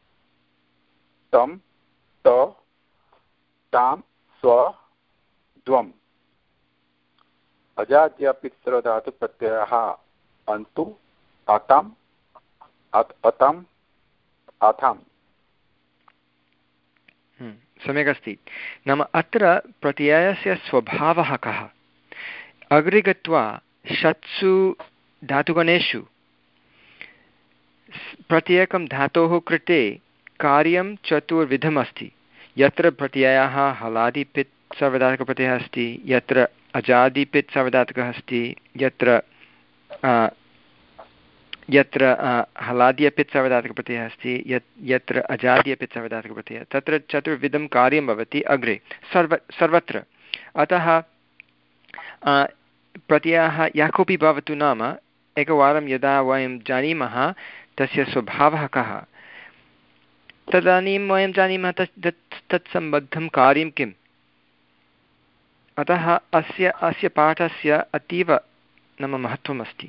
तं त ताम् स्व द्वम् अजाद्यपित्रधातु प्रत्ययः अन्तु अतम् अतम् अथम्। सम्यक् अस्ति। नाम अत्र प्रत्ययस्य स्वभावः कः? अग्रे गत्वा षट्सु धातुगणेषु प्रत्येकं धातोः कृते कार्यं चतुर्विधमस्ति। यत्र प्रत्ययः हलादिपित् सार्वधातुकप्रत्ययः अस्ति, यत्र अजादिपित् सार्वधातुकः अस्ति, यत्र यत्र हलादि अपित् सार्वधातुकप्रत्ययः अस्ति, यत् यत्र अजादि अपित् सार्वधातुकप्रत्ययः, तत्र चतुर्विधं कार्यं भवति अग्रे सर्व सर्वत्र। अतः प्रत्ययः यः कोऽपि भवतु, नाम एकवारं यदा वयं जानीमः तस्य स्वभावः कः, तदानीं वयं जानीमः तत् तत् तत्सम्बद्धं कार्यं किम्। अतः अस्य अस्य पाठस्य अतीव नाम महत्त्वम् अस्ति।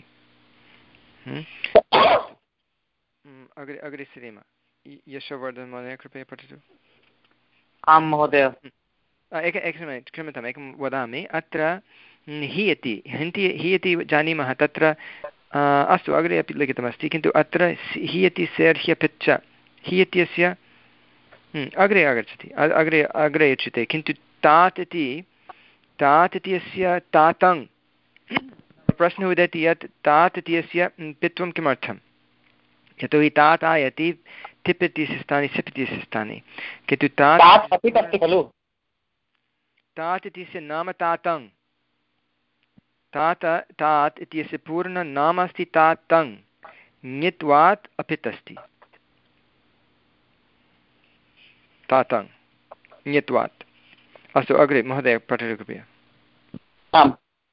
अग्रे अग्रे सरेम। यशोवर्धन महोदय कृपया पठतु। आं महोदय। एक एकं क्षम्यताम्, एकं वदामि। अत्र हि इति हिन्ति हि इति जानीमः, तत्र अस्तु अग्रे अपि लिखितमस्ति, किन्तु अत्र हि इति सेर् ह्यपिच्च हि इत्यस्य अग्रे आगच्छति, अग्रे अग्रे उच्यते। किन्तु तात् इति तात् इत्यस्य तातङ् प्रश्नः उदेति यत् तात् इत्यस्य पित्वं किमर्थं? यतोहि तात् आयति तिप् इत्यस्य स्थाने सिप् इत्यस्य स्थाने, किन्तु तात् खलु तात् इत्यस्य नाम तातङ्। तात तात् इत्यस्य पूर्णनाम अस्ति तातङ्, ङित्वात् अपित् अस्ति तातङ् ङित्वात्। अस्तु अग्रे महोदय पठतु कृपया। आम्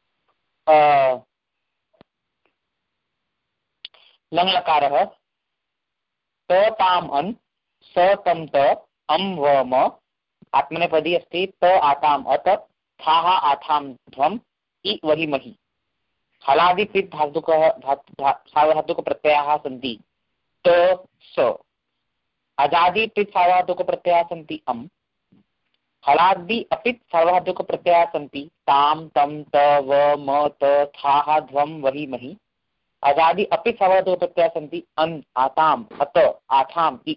लङ्लकारः त ताम् अन् स तं त अं वम आत्मनेपदी अस्ति त आताम् अत थाः आथां ध्वम् इ वहिमहि। हलादिपित् धातुकः सार्वधातुकप्रत्ययाः सन्ति त स। अजादिपित् सार्वधातुकप्रत्ययाः सन्ति अम्। हलादि अपित् सार्वधातुकप्रत्ययाः सन्ति ताम् तं त व म त थाः ध्वम् वहिमहि। अजादि अपित् सार्वधातुकप्रत्ययाः सन्ति अन् आताम् अत आथाम् इ।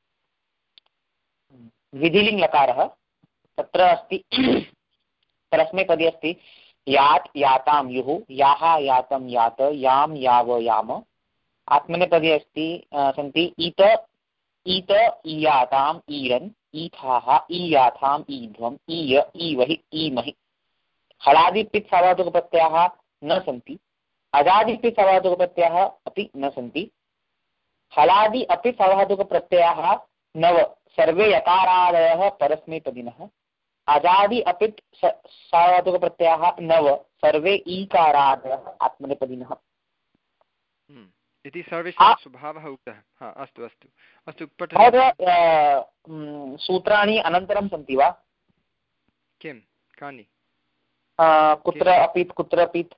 विधिलिङ्गलकारः तत्र अस्ति परस्मैपदी अस्ति यात् यातां युः याः यातं यात यां याव याम। आत्मनेपदी अस्ति सन्ति ईत ईत ईयाताम् ईरन् ईथाः ईयाथाम् ईध्वम् ईय ईवहि ईमहि। हलादिपित् सार्वधातुकप्रत्ययाः न सन्ति। अजादिपित् सार्वधातुकप्रत्ययाः अपि न सन्ति। हलादि अपि सार्वधातुकप्रत्ययाः नव सर्वे यकारादयः परस्मैपदिनः। अजादि अपित् सार्वधातुकप्रत्ययाः नव सर्वे ईकारादयः आत्मनेपदिनः। इति सर्वेषां स्वभावः उक्तः। हा अस्तु अस्तु अस्तु पठतु। महोदय सूत्राणि अनन्तरं सन्ति वा? किं कानि? कुत्र अपित् कुत्र पित्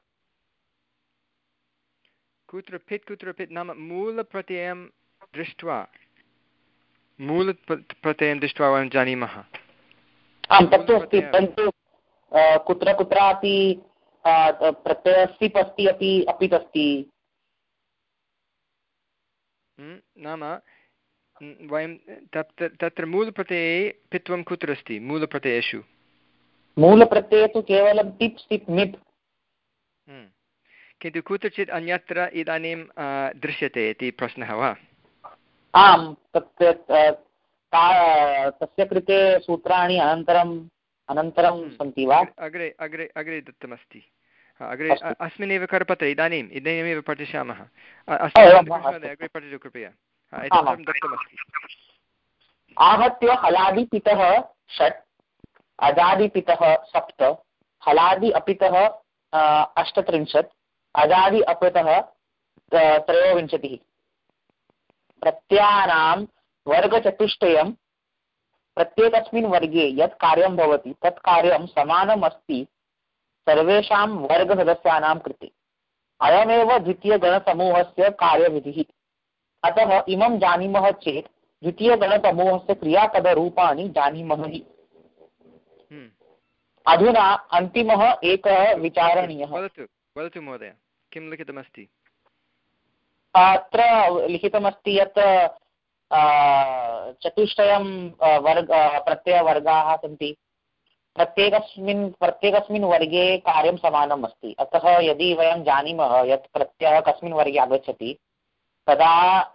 कुत्र पित् कुत्र पित् नाम मूलप्रत्ययं दृष्ट्वा मूलप्रत्ययं दृष्ट्वा वयं जानीमः। आं तत्तु अस्ति, परन्तु कुत्र कुत्रापि प्रत्ययः सिप् अस्ति अपि अपित् अस्ति। नाम वयं तत्र तत्र मूलप्रत्यये पित्वं कुत्र अस्ति? मूलप्रत्ययेषु मूलप्रत्यये तु केवलं टिप् सिप् मिप्, किन्तु कुत्रचित् अन्यत्र इदानीं दृश्यते इति प्रश्नः वा? आम्, तत् तस्य कृते सूत्राणि अनन्तरम् अनन्तरं सन्ति वा? अग्रे अग्रे अग्रे दत्तमस्ति। अग्रे अस्मिन्नेव करपत्रे इदानीम् इदानीमेव पठिष्यामः। अग्रे पठतु कृपया। दत्तमस्ति। आहत्य हलादिपितः षट्, अजादिपितः सप्त, हलादि अपितः अष्टत्रिंशत्, अजादि अपितः त्रयोविंशतिः। प्रत्ययानां वर्गचतुष्टयं प्रत्येकस्मिन् वर्गे यत् कार्यं भवति तत् कार्यं समानम् अस्ति सर्वेषां वर्गसदस्यानां कृते। अयमेव द्वितीयगणसमूहस्य कार्यविधिः। अतः इमं जानीमः चेत् द्वितीयगणसमूहस्य क्रियापदरूपाणि जानीमः हि। अधुना अन्तिमः एकः विचारणीयः। वदतु वदतु महोदय, किं लिखितमस्ति? अत्र लिखितमस्ति यत् चतुष्टयं वर्ग प्रत्ययवर्गाः सन्ति, प्रत्येकस्मिन् प्रत्येकस्मिन् वर्गे कार्यं समानम् अस्ति। अतः यदि वयं जानीमः यत् प्रत्ययः कस्मिन् वर्गे आगच्छति तदा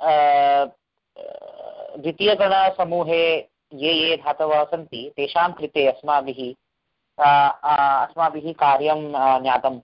द्वितीयगणसमूहे ये ये धातवः सन्ति तेषां कृते अस्माभिः अस्माभिः कार्यं ज्ञातम्।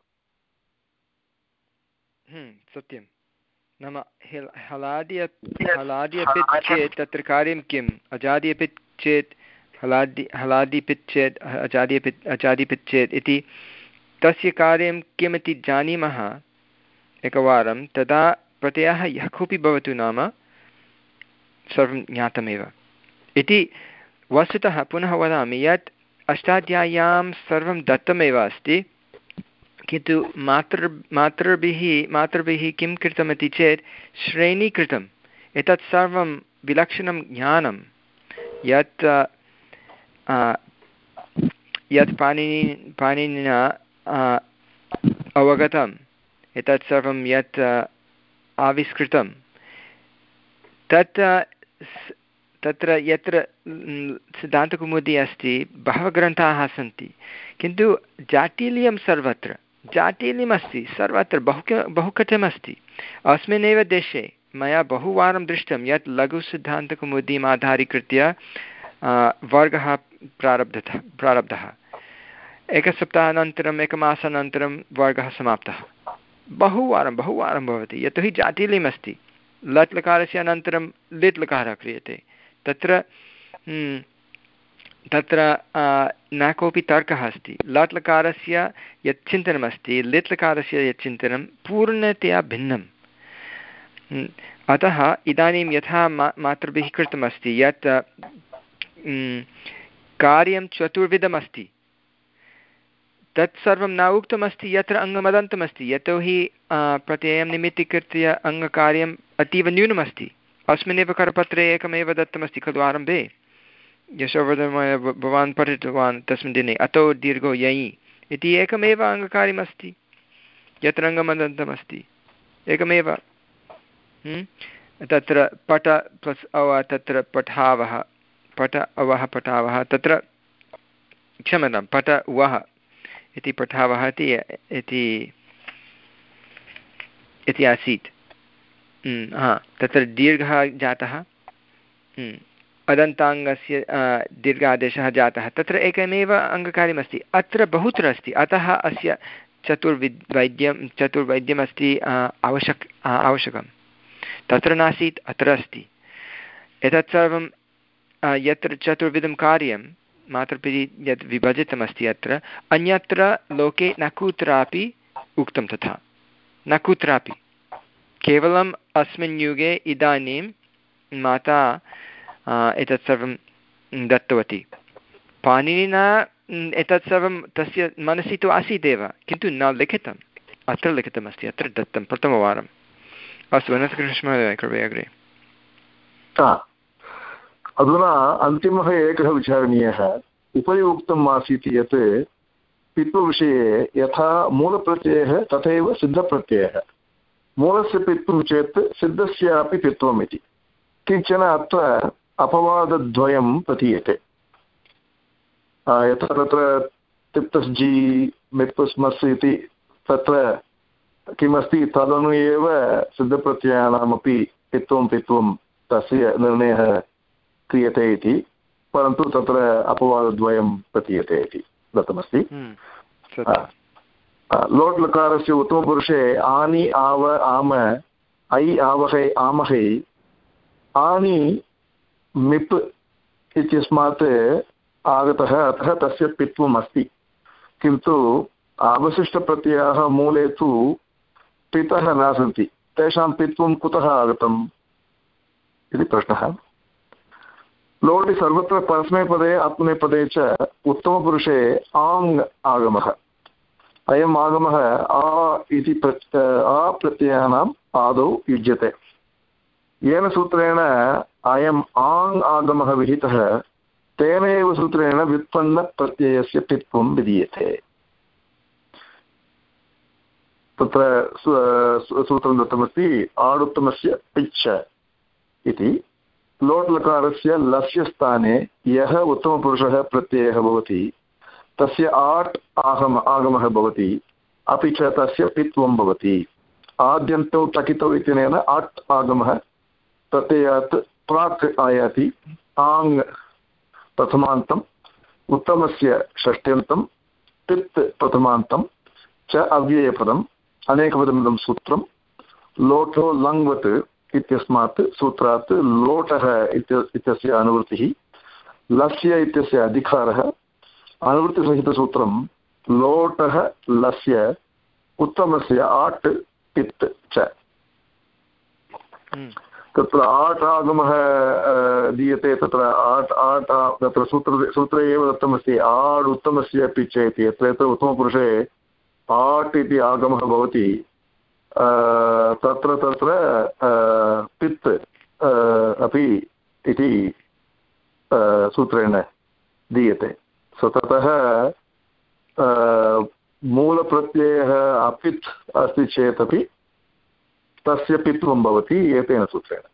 सत्यं। नाम हलादि हलादि अपि चेत् तत्र कार्यं किम्? अजादि अपि चेत् हलादि हलादिपित् चेत् अजादि अपि अजादिपित् चेत् इति तस्य कार्यं किमिति जानीमः एकवारं, तदा प्रत्ययः यः कोऽपि भवतु नाम सर्वं ज्ञातमेव इति। वस्तुतः पुनः वदामि यत् अष्टाध्याय्यां सर्वं दत्तमेव अस्ति, किन्तु मातृ मातृभिः मातृभिः किं कृतमिति चेत् श्रेणीकृतम्। एतत् सर्वं विलक्षणं ज्ञानं यत् यत् पाणिनि पाणिनिना अवगतम्, एतत् सर्वं यत् आविष्कृतं तत् तत्र यत्र सिद्धान्तकौमुदी अस्ति बहवः ग्रन्थाः सन्ति, किन्तु जाटिल्यं सर्वत्र जाटिल्यमस्ति सर्वत्र बहु बहु कठिनमस्ति। अस्मिन्नेव देशे मया बहुवारं दृष्टं यत् लघुसिद्धान्तकौमुदीम् आधारीकृत्य वर्गः प्रारब्धः प्रारब्धः एकसप्ताहानन्तरम् एकमासानन्तरं वर्गः समाप्तः। बहुवारं बहुवारं भवति, यतोहि जाटिल्यमस्ति। लट् लकारस्य अनन्तरं लिट् लकारः क्रियते, तत्र तत्र न कोऽपि तर्कः अस्ति। लट् लकारस्य यत् चिन्तनमस्ति लिट् लकारस्य यत् चिन्तनं पूर्णतया भिन्नम्। अतः इदानीं यथा मा मातृभिः कृतमस्ति यत् कार्यं चतुर्विधमस्ति, तत्सर्वं न उक्तमस्ति यत्र अङ्गमदन्तमस्ति, यतोहि प्रत्ययं निमित्तीकृत्य अङ्गकार्यम् अतीव न्यूनमस्ति। अस्मिन्नेव करपत्रे एकमेव दत्तमस्ति खलु आरम्भे, यशोवर्धनमहोदय भवान् पठितवान् तस्मिन् दिने, अतो दीर्घो ययि इति एकमेव अङ्गकार्यमस्ति यत्र अङ्गमदन्तमस्ति, एकमेव। तत्र पठ प्लस् अव तत्र पठावः पठ अवः पठावः, तत्र क्षम्यतां पठ वः इति पठावः इति इति आसीत्। हा, तत्र दीर्घः जातः, अदन्ताङ्गस्य दीर्घादेशः जातः, तत्र एकमेव अङ्गकार्यमस्ति। अत्र बहुत्र अस्ति, अतः अस्य चतुर्विद्वैद्यं चतुर्वैद्यमस्ति आवश्यक आवश्यकं। तत्र नासीत्, अत्र अस्ति। एतत् सर्वं यत्र चतुर्विधं कार्यं मातृभिः यत् विभजितमस्ति अत्र, अन्यत्र लोके न कुत्रापि उक्तं तथा, न कुत्रापि। केवलम् अस्मिन् युगे इदानीं माता एतत् सर्वं दत्तवती। पाणिनिना एतत् सर्वं तस्य मनसि तु आसीदेव, किन्तु न लिखितम्। अत्र लिखितमस्ति, अत्र दत्तं प्रथमवारम्। अस्तु, अनन्तकृष्णमहोदय कृपया अग्रे। अधुना अन्तिमः एकः विचारणीयः। उपरि उक्तम् आसीत् यत् पित्वविषये यथा मूलप्रत्ययः तथैव सिद्धप्रत्ययः। मूलस्य पित्वं चेत् सिद्धस्यापि पित्वम् इति। किञ्चन अत्र अपवादद्वयं प्रतीयते। यथा तत्र तिप्तस्जि मित्पस्मस् इति तत्र किमस्ति तदनु एव सिद्धप्रत्ययानामपि पित्वं पित्वं तस्य निर्णयः क्रियते इति, परन्तु तत्र अपवादद्वयं प्रतीयते इति दत्तमस्ति। लोट् लकारस्य उत्तमपुरुषे आनि आव आम ऐ आवहै आमहै आनि मिप् इत्यस्मात् आगतः, अतः तस्य पित्वम् अस्ति। किन्तु अवशिष्टप्रत्ययाः मूले तु पितः न सन्ति, तेषां पित्वं कुतः आगतम् इति प्रश्नः। लोटि सर्वत्र परस्मैपदे आत्मनेपदे च उत्तमपुरुषे आङ् आगमः। अयम् आगमः आ इति प्रत्य आ प्रत्ययानाम् आदौ युज्यते। येन सूत्रेण अयम् आङ् आगमः विहितः तेन एव सूत्रेण व्युत्पन्नप्रत्ययस्य पित्वं विधीयते। तत्र सूत्रं दत्तमस्ति आडुत्तमस्य पिच्च इति। लोट् लकारस्य लस्य स्थाने यः उत्तमपुरुषः प्रत्ययः भवति तस्य आट् आगम आगमः भवति, अपि च तस्य पित्वं भवति। आद्यन्तौ टकितौ इत्यनेन आट् आगमः प्रत्ययात् प्राक् आयाति। आङ् प्रथमान्तम्, उत्तमस्य षष्ट्यन्तं, पित् प्रथमान्तं च अव्ययपदम्, अनेकपदमिदं सूत्रं। लोटो लङ्वत् इत्यस्मात् सूत्रात् लोटः इत्यस्य अनुवृत्तिः, लस्य इत्यस्य अधिकारः, अनुवृत्तिसहितसूत्रं लोटः लस्य उत्तमस्य आट् पित् च। तत्र आट् आगमः दीयते। तत्र आट् आट् तत्र सूत्र सूत्रे एव दत्तमस्ति आड् उत्तमस्य पिच् इति। यत्र यत्र उत्तमपुरुषे आट् इति आगमः भवति तत्र तत्र पित् अपि इति सूत्रेण दीयते। सो ततः मूलप्रत्ययः अपित् अस्ति चेदपि तस्य पित्वं भवति एतेन सूत्रेण।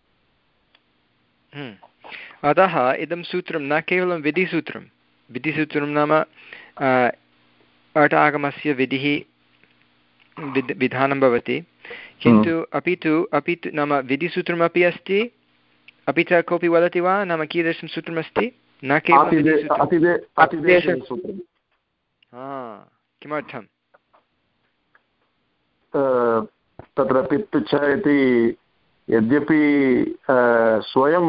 अतः इदं सूत्रं न केवलं विधिसूत्रं, विधिसूत्रं नाम अट् आगमस्य विधिः विद् विधानं भवति, किन्तु अपि तु अपि तु नाम विधिसूत्रमपि अस्ति। अपि च कोऽपि वदति वा नाम कीदृशं सूत्रमस्ति? न केवलं किमर्थं? तत्र पित् च इति यद्यपि स्वयं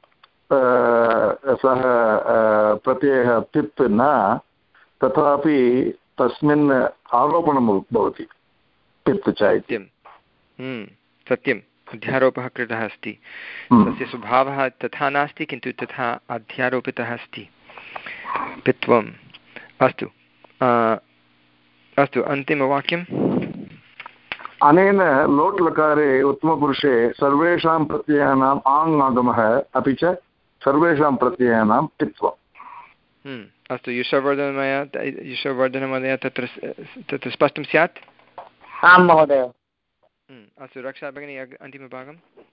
सः प्रत्ययः पित् न, तथापि तस्मिन् आरोपणं भवति पित् च इति। सत्यम्, अध्यारोपः कृतः अस्ति। तस्य स्वभावः तथा नास्ति, किन्तु तथा अध्यारोपितः अस्ति पित्वम्। अस्तु अस्तु अन्तिमवाक्यम्। अनेन लोट् लकारे उत्तमपुरुषे सर्वेषां प्रत्ययानाम् आङ् आगमः, अपि च सर्वेषां प्रत्ययानां पित्वम्। अस्तु, युषवर्धनमहोदय युषवर्धनमहोदय तत्र तत्र स्पष्टं स्यात्? आं महोदय। अस्तु, रक्षा भगिनी अन्तिमभागम्।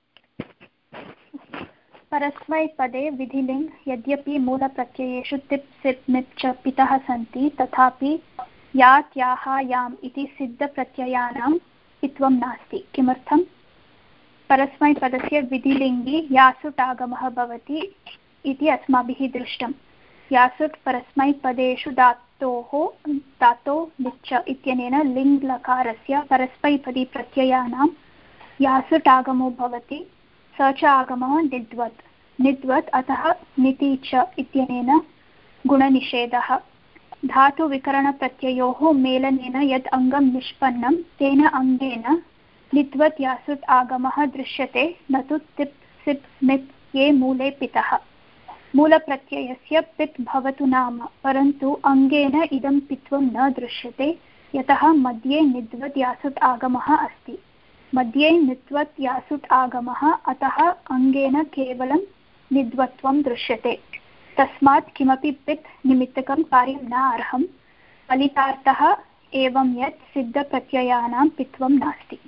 परस्मैपदे विधिलिङ् यद्यपि मूलप्रत्ययेषु तिप् सिप् निप् च पितः सन्ति, तथापि यात् याः याम् इति सिद्धप्रत्ययानां पित्वं नास्ति। किमर्थं? परस्मैपदस्य विधिलिङ्गि यासुट् आगमः भवति इति अस्माभिः दृष्टं। यासुट् परस्मैपदेषु धातोः धातो लिच् इत्यनेन लिङ् लकारस्य परस्मैपदी प्रत्ययानां यासुट् आगमो भवति। स च आगमः निद्वत् निद्वत् अतः निति च इत्यनेन गुणनिषेधः। धातुविकरणप्रत्ययोः मेलनेन यद् अङ्गं निष्पन्नं तेन अङ्गेन नित्वत् यासुट् आगमः दृश्यते न तु तिप् सिप् स्मित् ये मूले पितः। मूलप्रत्ययस्य पित् भवतु नाम, परन्तु अङ्गेन इदं पित्वं न दृश्यते यतः मध्ये निद्वत् यासुट् आगमः अस्ति। मध्ये नित्वत् यासुट् आगमः, अतः अङ्गेन केवलं निद्वत्वं दृश्यते। तस्मात् किमपि पित् निमित्तकं कार्यं न अर्हं। फलितार्थः एवं यत् सिद्धप्रत्ययानां पित्वं नास्ति।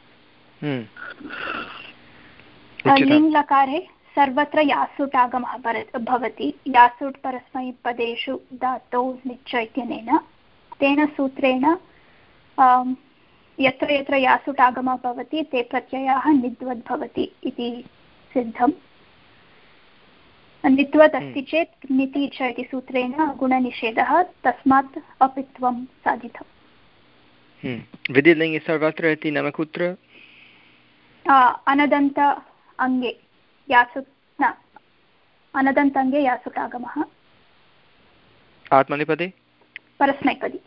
लिङ् लकारे सर्वत्र यासुट् आगमः भवति। यासुट् परस्मैपदेषु धातौ निच्च इत्यनेन, तेन सूत्रेण यत्र यत्र यासुट् आगमः भवति ते प्रत्ययाः निद्वद् भवति इति सिद्धम्। नित्वत् अस्ति चेत् निति च इति सूत्रेण गुणनिषेधः, तस्मात् अपित्वं साधितम्। विधिलिङ्गे सर्वत्र इति नाम कुत्र? अनदन्त अङ्गे यासुट् न अनदन्त अङ्गे यासुट् आगमः। आत्मनेपदे परस्मैपदी।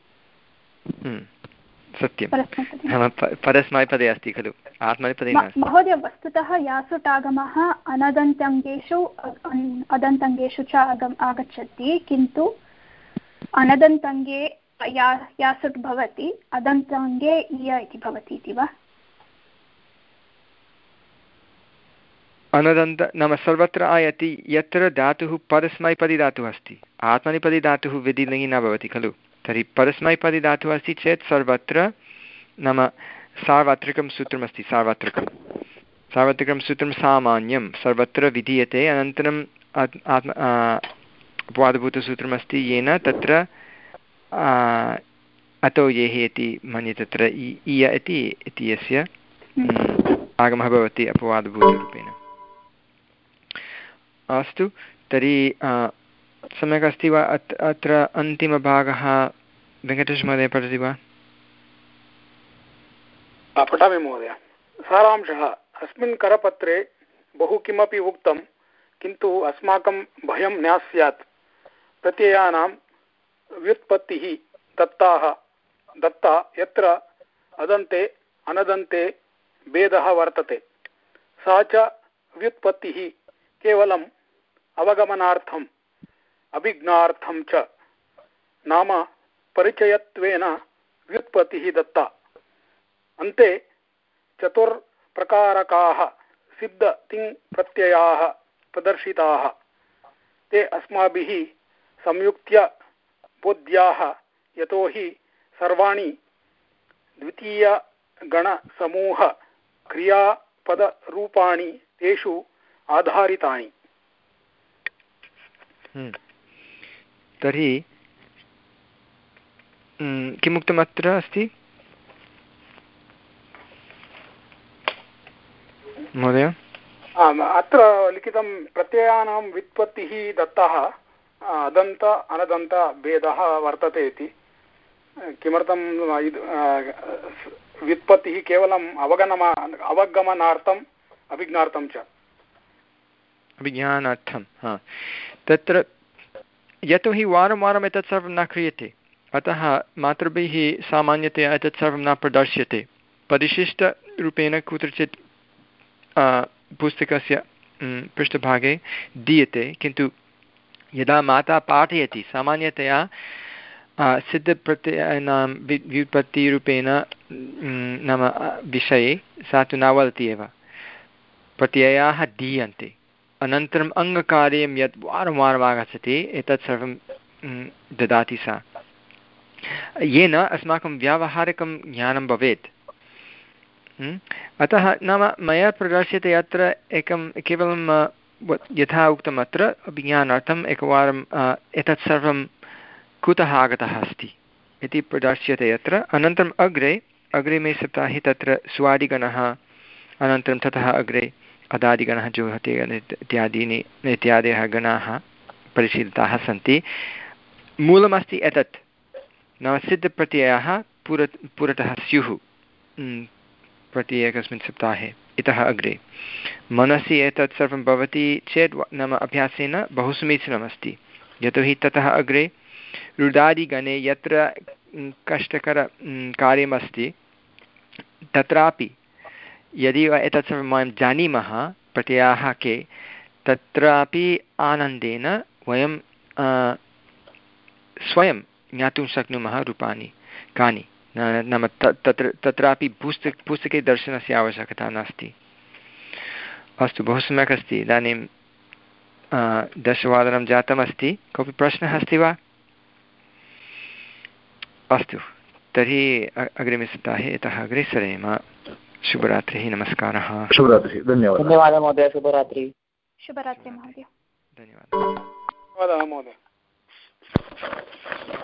सत्यं, परस्मैपदे अस्ति खलु, आत्मनेपदे नास्ति। महोदय, वस्तुतः यासुट् आगमः अनदन्ताङ्गेषु अदन्ताङ्गेषु च आगम आगच्छति, किन्तु अनदन्ताङ्गे या यासुट् भवति, अदन्ताङ्गे इय इति भवति इति वा? अनदन्त नाम सर्वत्र आयति यत्र धातुः परस्मैपदी धातुः अस्ति। आत्मनेपदी धातुः विधिलिङ्गे न भवति खलु। तर्हि परस्मैपदी धातुः अस्ति चेत् सर्वत्र नाम सार्वत्रिकं सूत्रमस्ति। सार्वत्रिकं सार्वत्रिकं सूत्रं सामान्यं सर्वत्र विधीयते। अनन्तरम् आत्म अपवादभूतसूत्रमस्ति येन तत्र अतो येः इति मन्ये तत्र इय इति इत्यस्य आगमः भवति अपवादभूतरूपेण। अस्तु, तर्हि सम्यक् अस्ति वा? अत्र अन्तिमभागः वेङ्कटेशमहोदय पठति वा? पठामि महोदय। सारांशः: अस्मिन् करपत्रे बहु किमपि उक्तं, किन्तु अस्माकं भयं न स्यात्। प्रत्ययानां व्युत्पत्तिः दत्ताः दत्ता यत्र अदन्ते अनदन्ते भेदः वर्तते। सा च व्युत्पत्तिः केवलम् अवगमनार्थम् अभिज्ञार्थं च, नाम परिचयत्वेन व्युत्पत्तिः दत्ता। अन्ते चतुर्प्रकारकाः सिद्धतिङ्प्रत्ययाः प्रदर्शिताः। ते अस्माभिः संयुक्त्य बोध्याः, यतोहि सर्वाणि द्वितीयगणसमूह क्रियापदरूपाणि तेषु आधारितानि। तर्हि किमुक्तम् अत्र अस्ति महोदय? अत्र लिखितं प्रत्ययानां व्युत्पत्तिः दत्तः, अदन्त अनदन्त भेदः वर्तते इति। किमर्थं व्युत्पत्तिः केवलम् अवगमना अवगमनार्थम् अभिज्ञार्थं च अभिज्ञानार्थं। हा, तत्र यतोहि वारं वारम् एतत् सर्वं न क्रियते, अतः मातृभिः सामान्यतया एतत् सर्वं न प्रदर्श्यते। परिशिष्टरूपेण कुत्रचित् पुस्तकस्य पृष्ठभागे दीयते, किन्तु यदा माता पाठयति सामान्यतया सिद्धप्रत्ययानां व्युत्पत्तिरूपेण नाम विषये सा तु न वदति एव। प्रत्ययाः दीयन्ते, अनन्तरम् अङ्गकार्यं यत् वारं वारम् आगच्छति एतत् सर्वं ददाति सा, येन अस्माकं व्यावहारिकं ज्ञानं भवेत्। अतः नाम मया प्रदर्श्यते अत्र एकं केवलं यथा उक्तम् अत्र अभिज्ञानार्थम् एकवारं एतत् सर्वं कुतः आगतः अस्ति इति प्रदर्श्यते अत्र। अनन्तरम् अग्रे अग्रिमे सप्ताहे तत्र स्वादिगणः, अनन्तरं ततः अग्रे अदादिगणः, जुहते इत्यादीनि इत्यादयः गणाः परिशीलिताः सन्ति। मूलमस्ति एतत्, नाम सिद्धप्रत्ययाः पुर पुरतः स्युः प्रति एकस्मिन् सप्ताहे। इतः अग्रे मनसि एतत् सर्वं भवति चेत् नाम अभ्यासेन बहु समीचीनमस्ति, यतोहि ततः अग्रे रुदादिगणे यत्र कष्टकर कार्यमस्ति तत्रापि यदि वा एतत् सर्वं वयं जानीमः प्रत्ययाः के, तत्रापि आनन्देन वयं स्वयं ज्ञातुं शक्नुमः रूपाणि कानि। नाम तत्र तत्रापि पुस्तक पुस्तके दर्शनस्य आवश्यकता नास्ति। अस्तु, बहु सम्यक् अस्ति। इदानीं दशवादनं जातमस्ति। कोऽपि प्रश्नः अस्ति वा? अस्तु, तर्हि अग्रिमसप्ताहे इतः अग्रे सरेम। शुभरात्रिः, नमस्कारः। शुभरात्रिः, धन्यवादः। धन्यवादः महोदय, शुभरात्रिः। शुभरात्रिः महोदय। धन्यवादः। धन्यवादः महोदय।